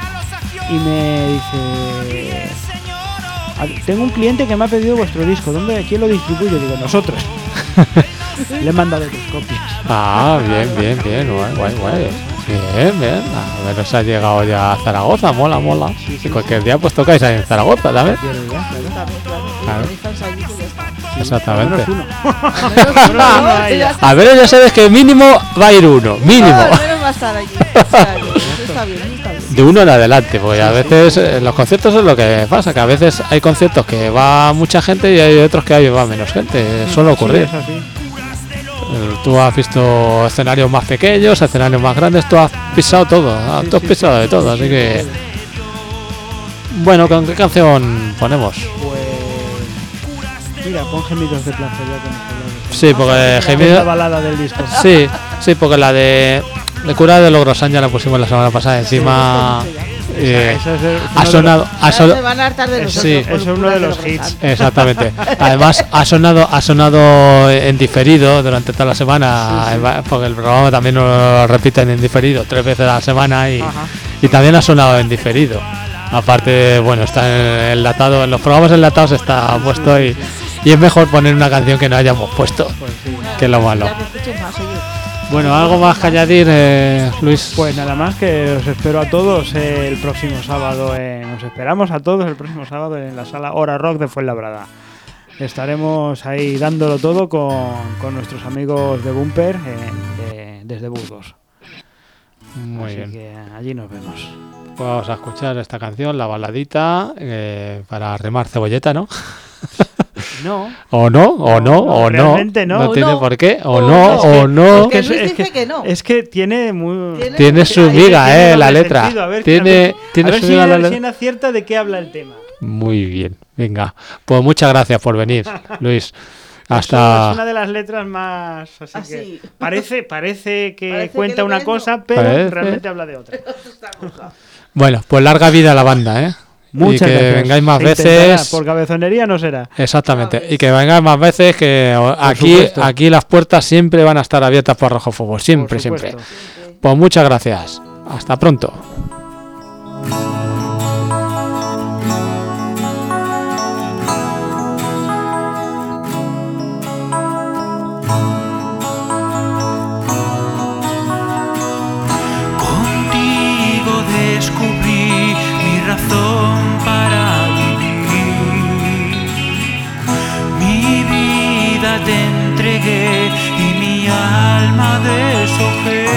y me dice, "Ah, tengo un cliente que me ha pedido vuestro disco, ¿dónde, quién lo distribuye?" Digo, nosotros. Le he mandado tres copias. Ah, bien, bien, bien, guay, guay, guay. Bien, bien. A ver, os ha llegado ya a Zaragoza, mola, mola. Sí, sí, Y cualquier día pues tocáis ahí en Zaragoza también. Quiero ya, claro. También, claro. Y Claro. tenéis fans allí, pues ya está. Exactamente. Menos uno. Al menos uno, ¿no? Ahí ya. A ver, ya sabes que mínimo va a ir uno, mínimo. No, al menos va a estar allí. O sea, eso está bien, eso está bien. De uno en adelante, porque a veces eh, los conciertos es lo que pasa, que a veces hay conciertos que va mucha gente y hay otros que hay va menos gente, suele ocurrir. Sí, es así. Eh, Tú has visto escenarios más pequeños, escenarios más grandes, tú has pisado todo, ah, Sí, tú has sí, pisado sí, de sí, todo, sí, así que... sí. Bueno, ¿con qué canción ponemos? Pues mira, pon Gemidos de placer ya que hemos hablado. Sí, porque Que es la Gemidos... balada del disco. Sí, sí, porque la de... De Cura de Logrosán ya la pusimos la semana pasada, encima... eh, Esa es el- uno ha de sonado... los- ha Ahora sonado se van a hartar de nosotros. sí. por Eso es uno de culpa los los hits. Rosal. Exactamente. Además ha sonado ha sonado en diferido durante toda la semana, Sí, sí. porque el programa también lo repiten en diferido tres veces a la semana y, Ajá. y también ha sonado en diferido. Aparte, bueno, está enlatado, en los programas enlatados está puesto y, y es mejor poner una canción que no hayamos puesto, Pues sí. que es lo malo. Ya que escuchen más, oye. Bueno, algo más que añadir, eh, Luis. Pues nada más que os espero a todos el próximo sábado. En, os esperamos a todos el próximo sábado en la sala Hora Rock de Fuenlabrada. Estaremos ahí dándolo todo con, con nuestros amigos de Bumper eh, de- desde Burgos. Muy Así bien. que allí nos vemos. Pues vamos a escuchar esta canción, la baladita, eh, para remar cebolleta, ¿no? No, O no, o no, No, o no. realmente no. No O tiene no. por qué. O O no, no. o no. Porque es- Luis es dice que- que no. es que tiene muy... Tiene- Tiene su Ahí miga, tiene eh, la doble letra. sentido. A ver, a Tiene, ver- tiene a ver su si, miga la si letra. acierta de qué habla el tema. Muy bien, venga. Pues muchas gracias por venir, Luis. Eso Hasta. es una de las letras más... Así Así. que parece, parece que Parece que cuenta lo una que es, no. cosa, pero Parece. realmente habla de otra. Bueno, pues larga vida a la banda, ¿eh? Muchas y que gracias. vengáis más Se veces. intentará, por cabezonería no será. Exactamente. Sabes. Y que vengáis más veces, que o- aquí, supuesto. aquí las puertas siempre van a estar abiertas por Rojo Fuego. Siempre, Por siempre. supuesto. Pues muchas gracias. Hasta pronto. Contigo descubrí mi razón para vivir. Mi vida te entregué y mi alma deshojé.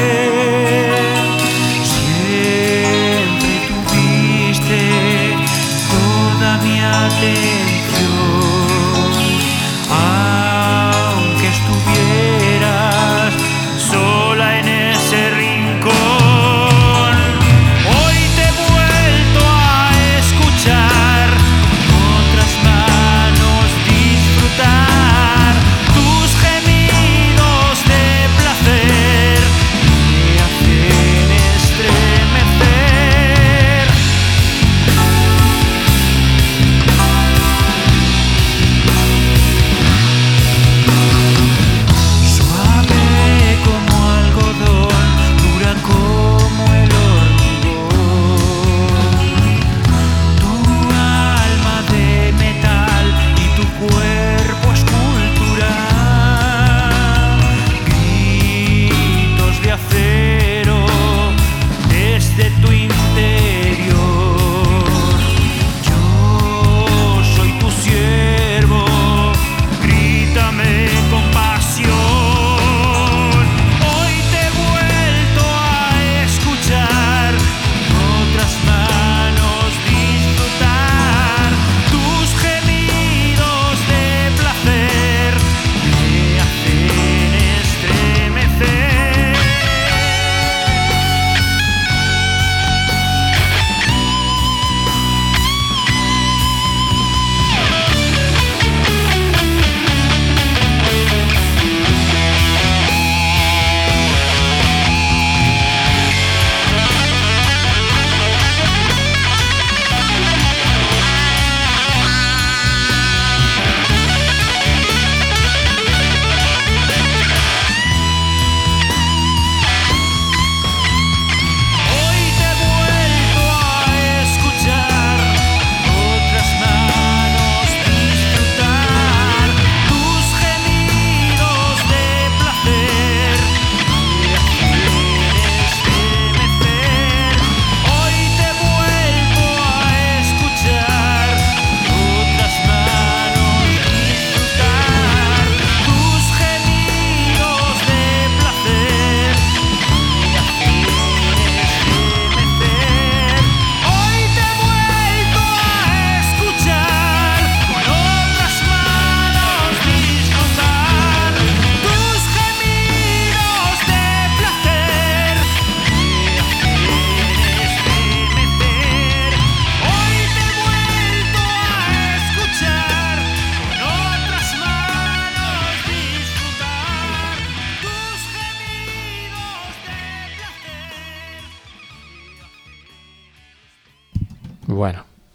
Siempre tuviste toda mi atención, aunque estuvieras sola en ese rincón. Hoy te he vuelto a escuchar, con otras manos disfrutar tus gemidos de placer, me hacen estremecer.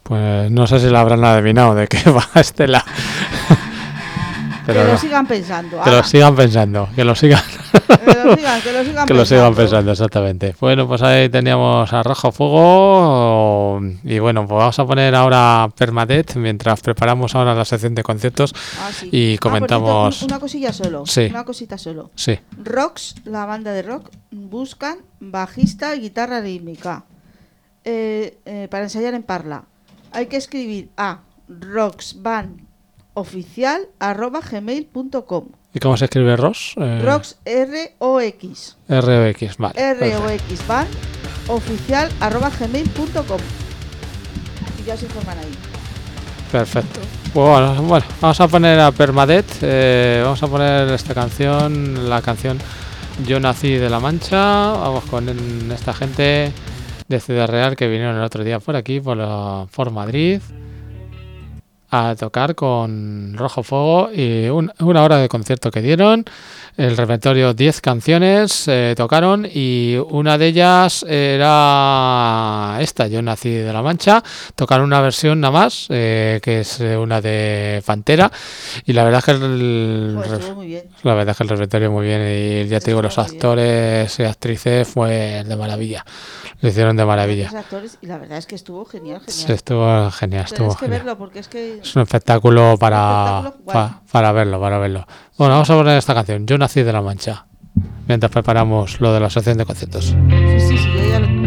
Pues no sé si la habrán adivinado de qué va Estela. Pero que lo no, sigan pensando. que lo ala. sigan pensando, que lo sigan, Que lo sigan, que lo sigan que lo pensando. sigan pensando, exactamente. Bueno, pues ahí teníamos a Rojo Fuego y bueno, pues vamos a poner ahora Permadeath mientras preparamos ahora la sección de conciertos Ah, sí. y Ah, por comentamos... cierto, un- una cosilla solo. Sí. Una cosita solo. Sí, Rocks, la banda de rock, buscan bajista y guitarra rítmica eh, eh, para ensayar en Parla. Hay que escribir a rocksbandoficial arroba gmail punto com. ¿y cómo se escribe Ross? Eh, Rocks R O X R O X, vale. R O perfecto. X band oficial arroba gmail punto com. Y ya se informan ahí. Perfecto. Pues bueno, bueno, vamos a poner a Permadeath, eh, vamos a poner esta canción, la canción Yo nací de La Mancha. Vamos con en- esta gente de Ciudad Real que vinieron el otro día por aquí, por, la- por Madrid, a tocar con Rojo Fuego y un- una hora de concierto que dieron. El repertorio, diez canciones eh, tocaron y una de ellas era esta, Yo nací de La Mancha. Tocaron una versión nada más, eh, que es eh, una de Pantera, y la verdad es que el, Joder, re- estuvo muy bien. la verdad es que el repertorio muy bien y ya te digo, los Estuvo muy bien. actores y actrices fue de maravilla, lo hicieron de maravilla. Los actores, y la verdad es que estuvo genial, Sí, genial. estuvo genial, estuvo Tenéis que genial. verlo porque es que Es un espectáculo para, espectáculo guay. pa- para verlo, para verlo. Bueno, vamos a poner esta canción, Yo nací de La Mancha, mientras preparamos lo de la sección de conciertos. sí, sí, sí, yo ya lo...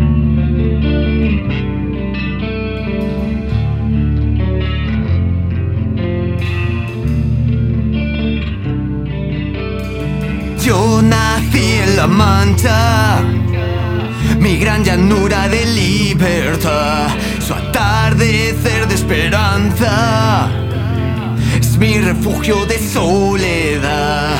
Yo nací en La Mancha, mi gran llanura de libertad, su atardecer de esperanza, es mi refugio de soledad.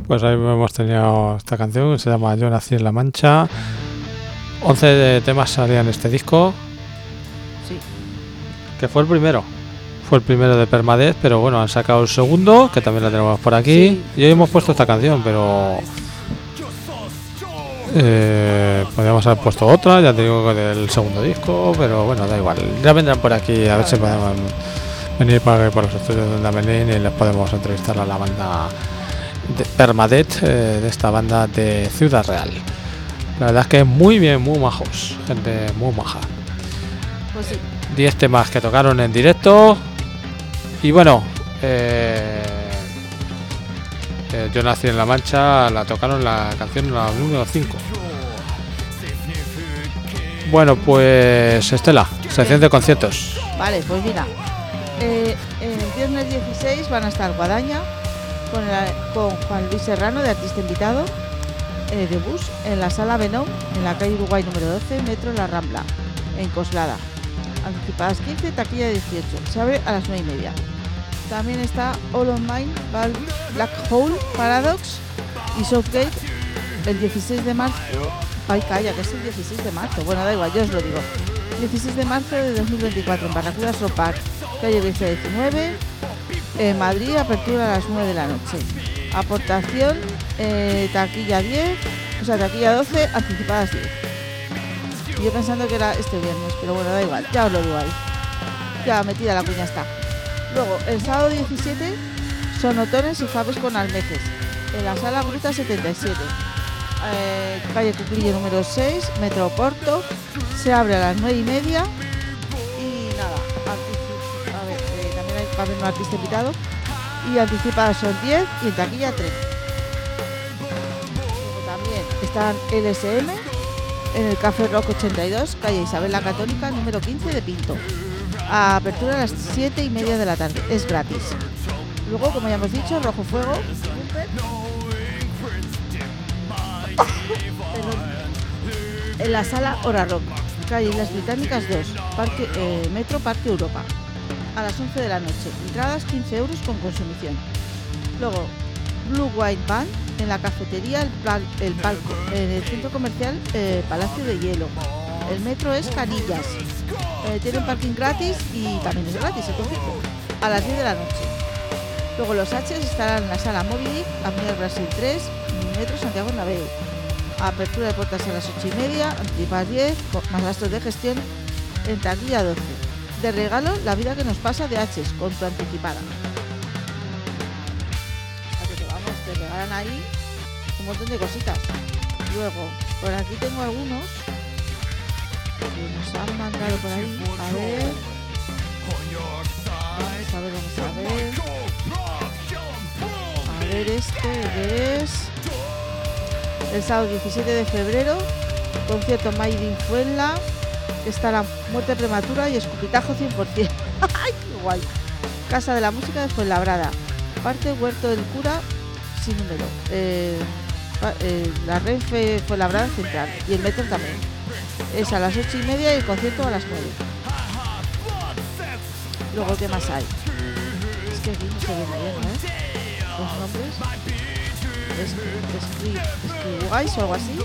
Pues ahí hemos tenido esta canción que se llama Yo nací en La Mancha. once de temas salían en este disco. Sí. Que fue el primero. Fue el primero de Permadeath, pero bueno, han sacado el segundo, que también la tenemos por aquí. Sí. Y hoy hemos puesto esta canción, pero... Eh, podríamos haber puesto otra, ya te digo, del segundo disco, pero bueno, da igual. Ya vendrán por aquí a ver si podemos venir por, por los estudios de Onda Melín y les podemos entrevistar a la banda de Permadeath, eh, de esta banda de Ciudad Real. La verdad es que muy bien, muy majos, gente muy maja. Pues sí. diez temas que tocaron en directo. Y bueno, eh, eh, Yo nací en La Mancha, la tocaron la canción la número cinco. Bueno, pues Estela, sección de conciertos. Vale, pues mira, eh, el viernes dieciséis van a estar Guadaña con, el, con Juan Luis Serrano de artista invitado eh, de bus en la sala Benón, en la calle Uruguay número doce, metro La Rambla, en Coslada. Anticipadas quince, taquilla dieciocho. Se abre a las nueve y media. También está All on Mine, Black Hole, Paradox y Southgate el dieciséis de marzo. Ay, calla, que es el dieciséis de marzo. Bueno, da igual, yo os lo digo. dieciséis de marzo de dos mil veinticuatro en Barracudas Rock Park, calle Grecia diecinueve, en Madrid, apertura a las nueve de la noche. Aportación, eh, taquilla diez, o sea, taquilla doce, anticipadas diez. Yo pensando que era este viernes, pero bueno, da igual, ya os lo digo ahí. Ya metida la cuña está. Luego, el sábado diecisiete, Sonotones y Faves con Almejes, en la sala Gruta setenta y siete, eh, calle Cuclillo número seis, Metro Porto. Se abre a las nueve y media. Y nada, antici- a ver, eh, también hay, va a haber un artista invitado. Y anticipadas son diez y en taquilla tres. Luego también están L S M en el Café Rock ochenta y dos, calle Isabel la Católica, número quince de Pinto. A apertura a las siete y media de la tarde, es gratis. Luego, como ya hemos dicho, Rojo Fuego en la sala Hora Rock, calle Las Británicas dos, parque, eh, Metro Parque Europa, a las once de la noche. Entradas quince euros con consumición. Luego, Blue White Band en la cafetería El, Pal- el Palco, en el centro comercial eh, Palacio de Hielo. El metro es Canillas. Eh, tienen parking gratis y también es gratis el concierto, a las diez de la noche. Luego los H's estarán en la sala Moby, Avenida Brasil tres, Metro Santiago Bernabéu. Apertura de puertas a las ocho y media, anticipadas diez, más gastos de gestión, en taquilla doce. De regalo, La vida que nos pasa de H's, con tu anticipada. A que te vamos, te regalan ahí un montón de cositas. Luego, por aquí tengo algunos que nos han mandado por ahí. A ver. Vamos a ver, vamos a ver. A ver, este es el sábado diecisiete de febrero, concierto Made in Fuenla, que está La Muerte Prematura y Escupitajo cien por ciento. ¡Ay, qué guay! Casa de la Música de Fuenlabrada, parte Huerto del Cura, sin número. Eh, eh, la Renfe Fuenlabrada Central y el metro también. Es a las ocho y media y el concierto a las nueve. Luego, ¿qué más hay? Es que aquí no se ve bien, ¿eh? Los nombres. Escribáis o algo así.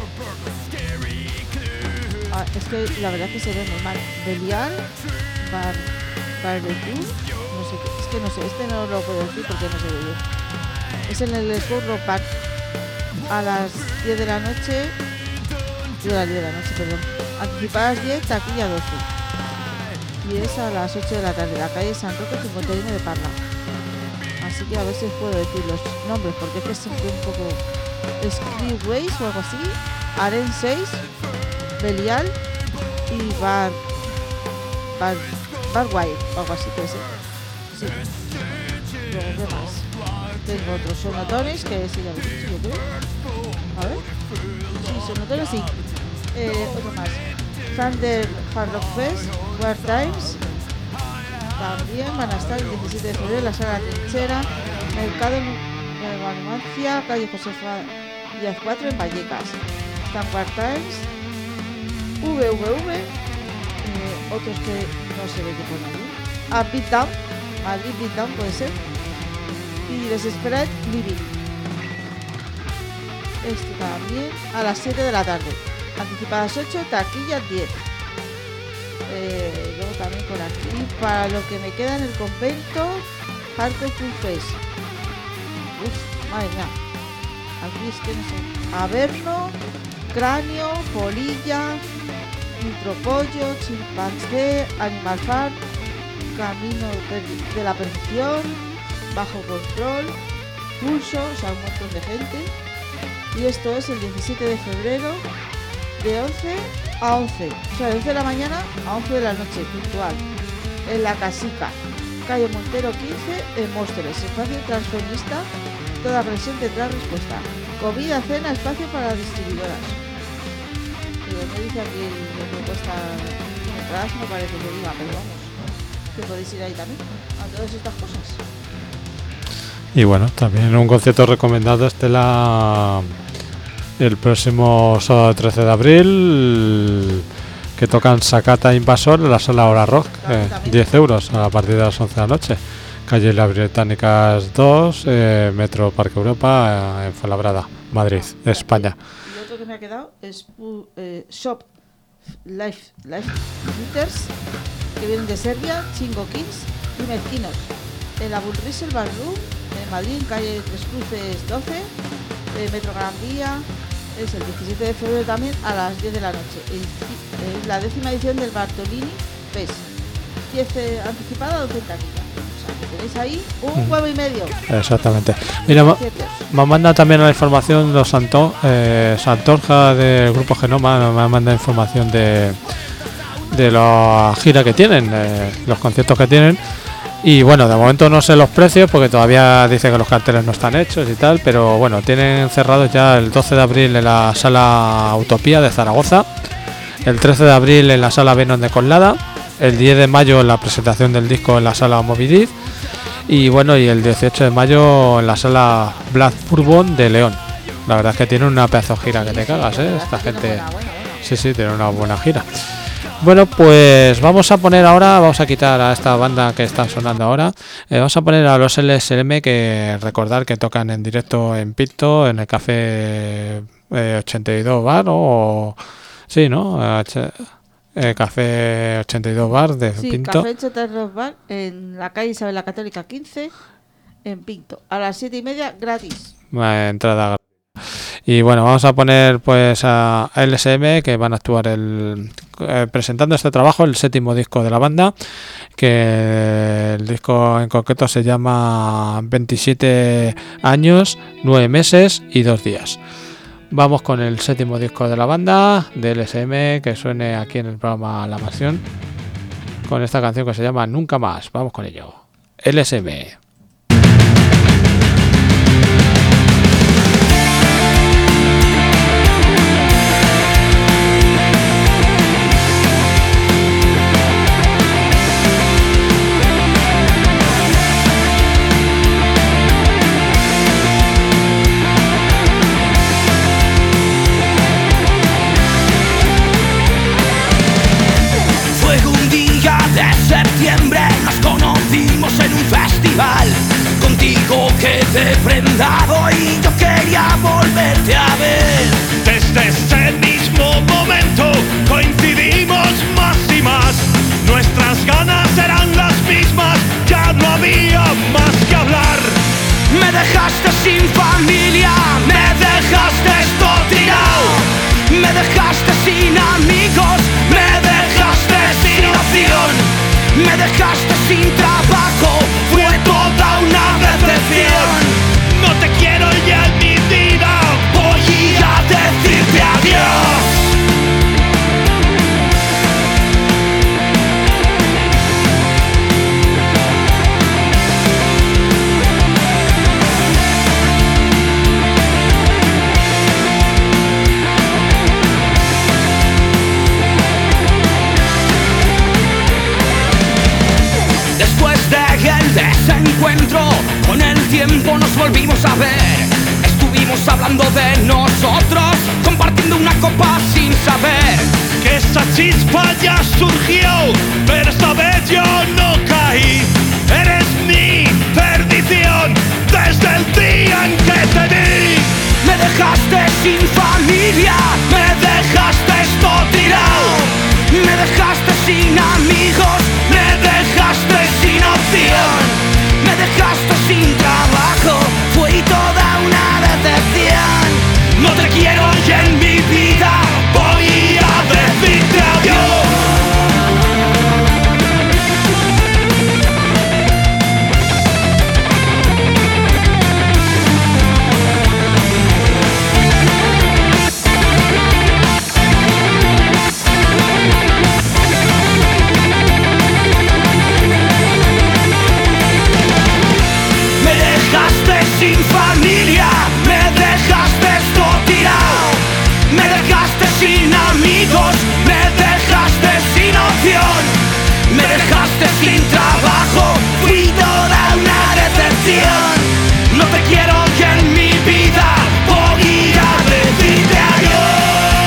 Ah, es que la verdad es que se ve muy mal. Belial, Bar, Barbecue, no sé qué. Es que no sé, este no lo puedo decir porque no se ve bien. Es en el Sport Rock Park a las diez de la noche. Yo a las diez de la noche, perdón. Anticipadas diez, taquilla doce. Y es a las ocho de la tarde, la calle San Roque cincuenta y uno de Parla. Así que a ver si os puedo decir los nombres, porque es que siempre un poco Scriptways o algo así. Aren seis, Belial y Bar Bar Barwire o algo así puede ser. Sí. Luego, ¿qué más? Tengo otros Sonotones, que ese ya lo he dicho, yo creo. A ver. Sí, Sonotones sí. Eh, otro más. Thunder Hard Rock Fest, War Times. También van a estar el diecisiete de febrero en la sala Trinchera, Mercado Nueva Numancia, calle Josefa Díaz cuatro en Vallecas. Están War Times, V V V, eh, otros que no se ve que ponen ahí. A Beat Down, Madrid Beat Down puede ser. Y Desesperate Living. Esto también a las siete de la tarde. Anticipadas ocho, taquillas diez. Eh, luego también por aquí, para lo que me queda en el convento, Hardcore Full Fest. Uf, madre mía. Aquí es que no sé. Averno, Cráneo, Polilla, Nitropollo, Chimpancé, Animal Farm, Camino de la Perdición, Bajo Control, Pulso, o sea, un montón de gente. Y esto es el diecisiete de febrero de once a once, o sea, de once de la mañana a once de la noche, puntual, en La Casica, calle Montero quince, en Móstoles, espacio transformista, toda presión tendrá respuesta. Comida, cena, espacio para distribuidoras. Pero me dice aquí lo que cuesta entradas, no parece que diga, pero vamos, que podéis ir ahí también, a todas estas cosas. Y bueno, también un concierto recomendado este la el próximo sábado trece de abril, que tocan Sakata Invasor en la sala Hora Rock, eh, diez euros a partir de las once de la noche. Calle Las Británicas dos, eh, Metro Parque Europa, eh, en Fuenlabrada, Madrid, España. Y otro que me ha quedado es uh, eh, Shop Life Life Eaters, que vienen de Serbia, Chingo Kings y Mezquinos, en la Bullrisel Bar Room, en Madrid, en calle Tres Cruces doce, eh, Metro Gran Vía. Es el diecisiete de febrero también a las diez de la noche. Es la décima edición del Bartolini Fest. diez eh, anticipada, doce en taquilla. O sea, que tenéis ahí un huevo y medio. Exactamente. Mira, me, me manda también la información los Santo, eh, Santorja del Grupo Genoma, me manda información de, de la gira que tienen, eh, los conciertos que tienen. Y bueno, de momento no sé los precios porque todavía dice que los carteles no están hechos y tal, pero bueno, tienen cerrados ya el doce de abril en la sala Utopía de Zaragoza, el trece de abril en la sala Venom de Coslada, el diez de mayo en la presentación del disco en la sala Movidid y bueno, y el dieciocho de mayo en la sala Black Bourbon de León. La verdad es que tiene una pedazo gira que te cagas, ¿eh? Esta gente, sí, sí, tiene una buena gira. Bueno, pues vamos a poner ahora, vamos a quitar a esta banda que está sonando ahora, eh, vamos a poner a los L S M, que recordar que tocan en directo en Pinto, en el Café eh, ochenta y dos Bar, o sí, ¿no? H eh, Café ochenta y dos Bar de sí, Pinto. Café ochenta y dos Bar, en la calle Isabel la Católica quince, en Pinto, a las siete y media, gratis. Eh, entrada. Y bueno, vamos a poner pues a L S M, que van a actuar el eh, presentando este trabajo, el séptimo disco de la banda, que el disco en concreto se llama veintisiete años, nueve meses y dos días. Vamos con el séptimo disco de la banda, de L S M, que suene aquí en el programa La Mansión, con esta canción que se llama Nunca Más. Vamos con ello. L S M. Nos conocimos en un festival, contigo quedé prendado y yo quería volverte a ver. Desde ese mismo momento coincidimos más y más. Nuestras ganas eran las mismas, ya no había más que hablar. Me dejaste sin familia, me dejaste estotirado, me dejaste sin amigos, me dejaste sin opción. Me dejaste sin trabajo, fue toda una decepción. No te quiero ya en mi vida, voy a decirte adiós. El desencuentro, con el tiempo nos volvimos a ver. Estuvimos hablando de nosotros, compartiendo una copa sin saber que esa chispa ya surgió, pero esta vez yo no caí. Eres mi perdición desde el día en que te vi. Me dejaste sin familia, me dejaste esto tirado, me dejaste sin amigos, me dejaste sin opción, me dejaste sin trabajo, fue toda una decepción. No te quiero ya en mi vida, voy a decirte adiós. Sin familia, me dejaste esto tirado, me dejaste sin amigos, me dejaste sin opción, me dejaste sin trabajo, fui toda una decepción. No te quiero ya en mi vida, voy a decirte adiós.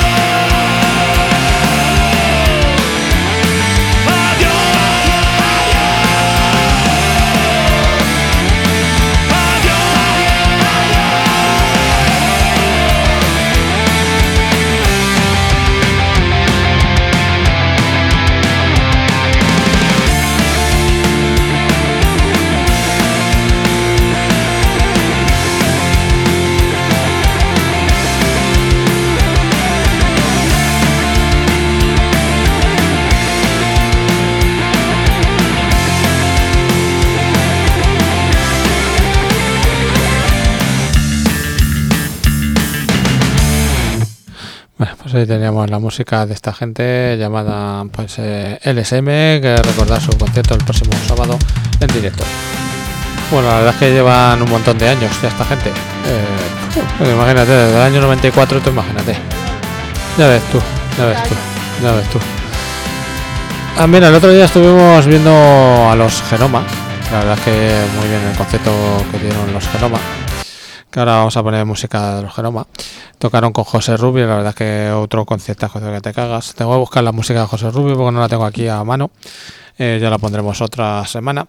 Bueno, pues ahí teníamos la música de esta gente llamada pues eh, L S M, que recordar su concierto el próximo sábado en directo. Bueno, la verdad es que llevan un montón de años ya esta gente. Eh, pues imagínate, desde el año noventa y cuatro, tú imagínate. Ya ves tú, ya ves tú, ya ves tú. Ah, mira, el otro día estuvimos viendo a los Genoma. La verdad es que muy bien el concierto que dieron los Genoma. Que ahora vamos a poner música de los Genoma. Tocaron con José Rubio, la verdad es que otro conciertazo que te cagas. Tengo que buscar la música de José Rubio porque no la tengo aquí a mano. Eh, ya la pondremos otra semana.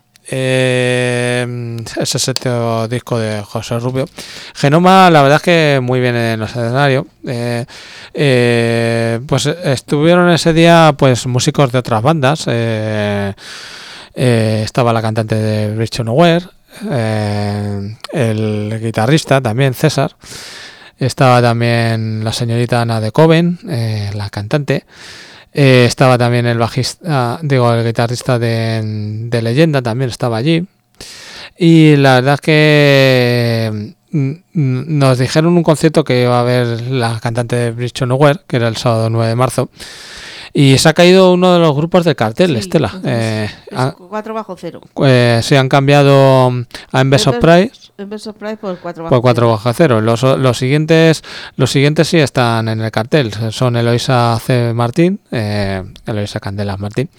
Eh, ese es el disco de José Rubio. Genoma, la verdad es que muy bien en los escenarios. Eh, eh, pues estuvieron ese día pues músicos de otras bandas. Eh, eh, estaba la cantante de Bridge to Nowhere. Eh, el guitarrista también, César. Estaba también la señorita Ana de Coven, eh, la cantante. Eh, estaba también el bajista, digo, el guitarrista de, de Leyenda, también estaba allí. Y la verdad es que nos dijeron un concierto que iba a haber la cantante de Bridge to Nowhere, que era el sábado nueve de marzo. Y se ha caído uno de los grupos del cartel, sí, Estela. Eh, cuatro bajo cero. Eh, se han cambiado a Enves of Pride. Enves of Pride por cuatro bajo por cuatro bajo cero. Los, los siguientes los siguientes sí están en el cartel. Son Eloisa C. Martín, eh, Eloisa Candelas Martín.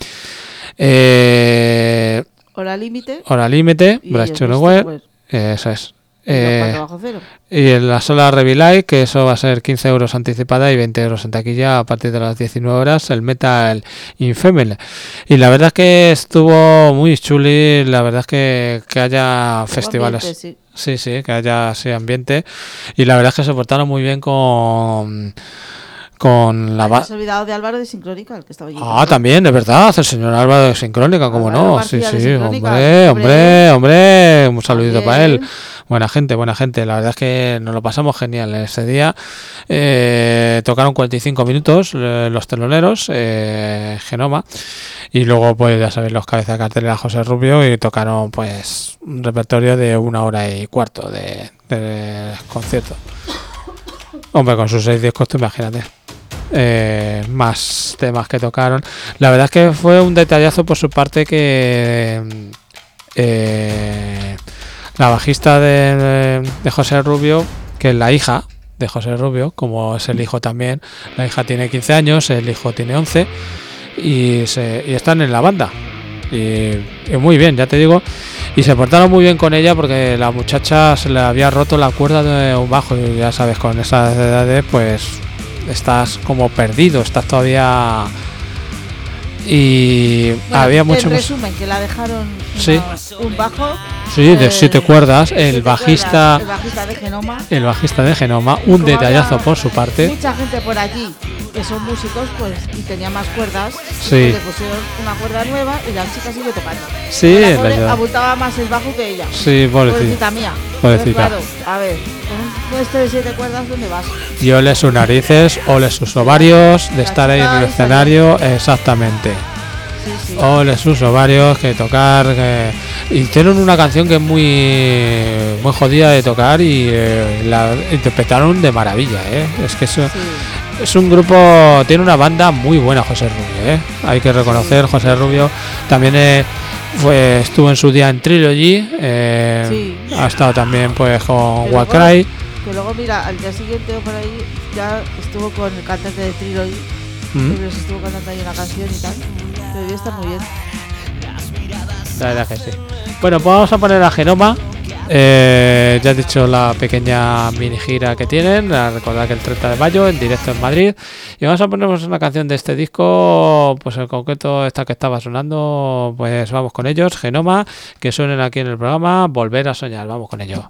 Eh, Hora Límite. Hora Límite, Bridge to Nowhere. Eh, eso es. Eh, y en la sola Revilay, que eso va a ser quince euros anticipada y veinte euros en taquilla a partir de las diecinueve horas, el Metal Infemele. Y la verdad es que estuvo muy chuli, la verdad es que, que haya festivales. Ambiente, sí. sí, sí, que haya ese ambiente. Y la verdad es que se portaron muy bien con... con la banda. ¿Has olvidado de Álvaro de Sincrónica, el que estaba allí? Ah, también, es verdad, el señor Álvaro de Sincrónica, cómo no. García sí, sí, hombre, hombre, hombre, un saludito para él. Buena gente, buena gente. La verdad es que nos lo pasamos genial ese día. Eh, tocaron cuarenta y cinco minutos eh, los teloneros, eh, Genoma. Y luego, pues ya sabéis, los cabezas de cartel era José Rubio y tocaron pues un repertorio de una hora y cuarto de, de concierto. Hombre, con sus seis discos, tú imagínate. Eh, más temas que tocaron. La verdad es que fue un detallazo por su parte que eh, la bajista de, de José Rubio, que es la hija de José Rubio, como es el hijo también, la hija tiene quince años, el hijo tiene once y, se, y están en la banda y, y muy bien, ya te digo, y se portaron muy bien con ella porque la muchacha se le había roto la cuerda de un bajo y ya sabes, con esas edades pues estás como perdido, estás todavía y Bueno, había en mucho más. resumen, que la dejaron Sí. una- un bajo. Sí, de eh, siete cuerdas, el siete bajista, cuerdas, el bajista de Genoma. el bajista de Genoma, un Como detallazo había por su parte. Mucha gente por allí que son músicos, pues, y tenía más cuerdas. Sí. Pues le pusieron una cuerda nueva y la chica sigue tocando. Sí, Pero la le pobre ayuda. abultaba más el bajo que ella. Sí, pobrecita. Pobrecita mía. Pobrecita. Entonces, claro, a ver, con un este de siete cuerdas, ¿dónde vas? Y ole sus narices, ole sus ovarios de estar ahí en el escenario, exactamente. Sí, sí. Ole sus ovarios, que tocar. Que... Hicieron una canción que es muy muy jodida de tocar y eh, la interpretaron de maravilla, ¿eh? Es que eso, Sí. es un grupo, tiene una banda muy buena, José Rubio, ¿eh? Hay que reconocer, José Rubio también eh, fue, estuvo en su día en Trilogy, eh, Sí. ha estado también pues con Pero Warcry. Que luego, mira, al día siguiente o por ahí ya estuvo con el cantante de Trilogy. ¿Mm? Que les estuvo cantando ahí una canción y tal. Debería estar muy bien. La verdad que sí. Bueno, pues vamos a poner a Genoma. Eh, ya he dicho la pequeña mini gira que tienen. A recordar que el treinta de mayo en directo en Madrid. Y vamos a ponernos una canción de este disco. Pues en concreto esta que estaba sonando. Pues vamos con ellos. Genoma. Que suenen aquí en el programa. Volver a soñar. Vamos con ello.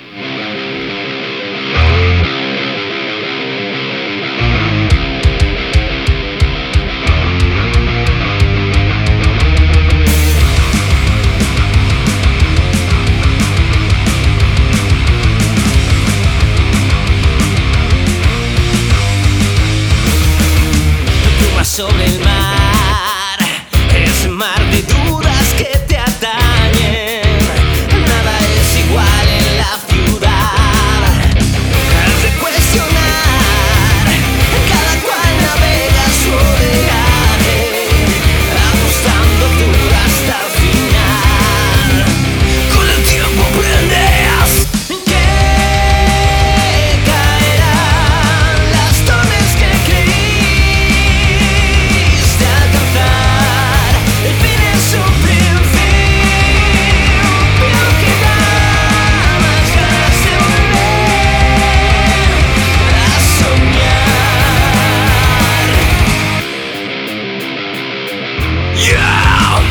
Sobre el mar, ese mar de dudas que te atañen. Nada es igual en la ciudad. Has de cuestionar, cada cual navega su oleaje, apostando duro hasta el final. Con el tiempo aprendes que caerán las torres que creí. El fin es su principio, pero queda más ganas de volver a soñar. Yeah.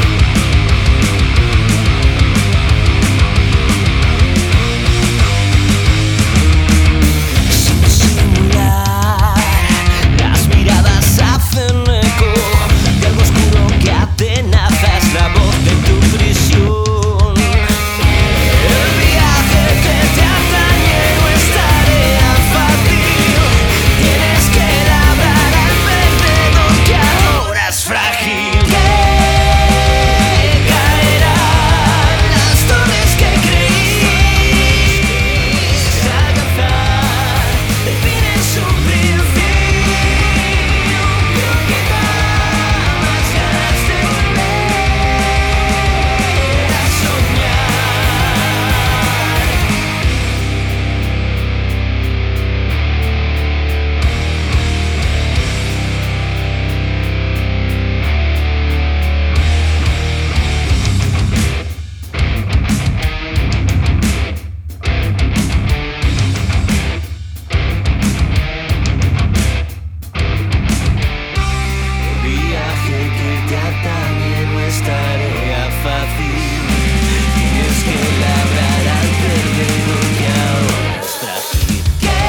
Sin disimular, las miradas hacen eco de algo oscuro que atenaza, es la voz de tu prisión. El viaje que te atañe no es tarea fácil. Tienes que labrar al perdedor que ahora es frágil. Que caerán las torres que creíste alcanzar. El fin es su principio, pero queda más ganas de volver a soñar. El viaje que te atañe no es tarea fácil. Tienes que labrar al perdedor que ahora es frágil. Que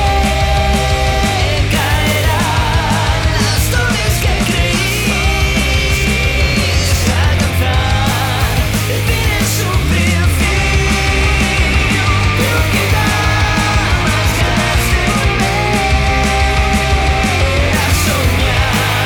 caerán las torres que creíste alcanzar. El fin es su principio, pero queda más ganas de volver a soñar.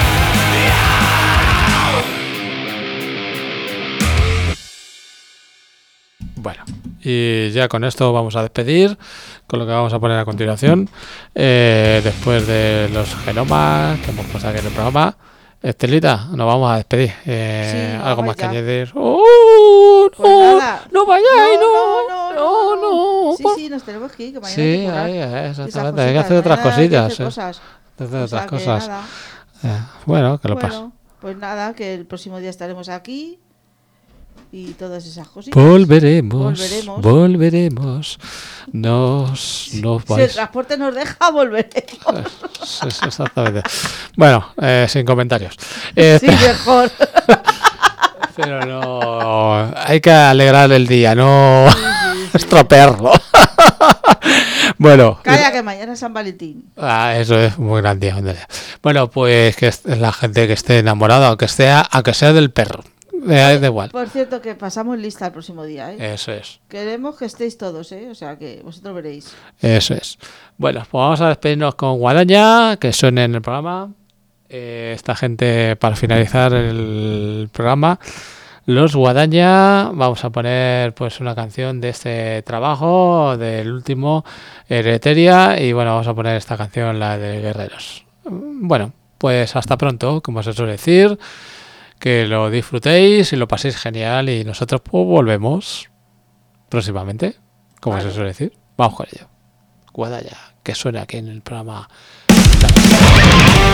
Bueno, y ya con esto vamos a despedir con lo que vamos a poner a continuación. Eh, después de los genomas que hemos puesto aquí en el programa. Estelita, nos vamos a despedir. Eh, Sí, algo vamos más que ya. añadir. ¡Oh! Pues no, nada. no vayáis, no, no, no, no. Sí, sí, nos tenemos que ir, que mañana Sí, hay que currar. ahí, ahí, Esas exactamente. Hay que cositas, hacer otras mañana hay que cosillas. hacer eh. cosas. Hay que hacer O otras sea que cosas. nada. Eh, bueno, que lo pase. Bueno, pues nada, que el próximo día estaremos aquí. y todas esas cositas. Volveremos, Volveremos. volveremos. Nos, nos Si el transporte nos deja, volveremos. Sí, sí, exactamente. Bueno, eh, sin comentarios. Eh, Sí, mejor. Pero no, hay que alegrar el día, no Sí, sí, sí. estropearlo. Bueno, Calla que mañana es San Valentín. ah, eso es muy grande. Andrea. Bueno, pues que es la gente que esté enamorada, aunque sea, aunque sea del perro, eh, da igual. Por cierto, que pasamos lista el próximo día, ¿eh? Eso es, Queremos que estéis todos, ¿eh? O sea, que vosotros veréis. eso es. Bueno, pues vamos a despedirnos con Guadaña, que suene en el programa. Eh, esta gente, para finalizar el programa, los Guadaña, vamos a poner pues una canción de este trabajo, del último, Ereteria, y bueno, vamos a poner esta canción, la de Guerreros. Bueno, pues hasta pronto, como se suele decir, que lo disfrutéis y lo paséis genial, y nosotros pues volvemos próximamente, como Vale. se suele decir. Vamos con ello. Guadaña, que suena aquí en el programa.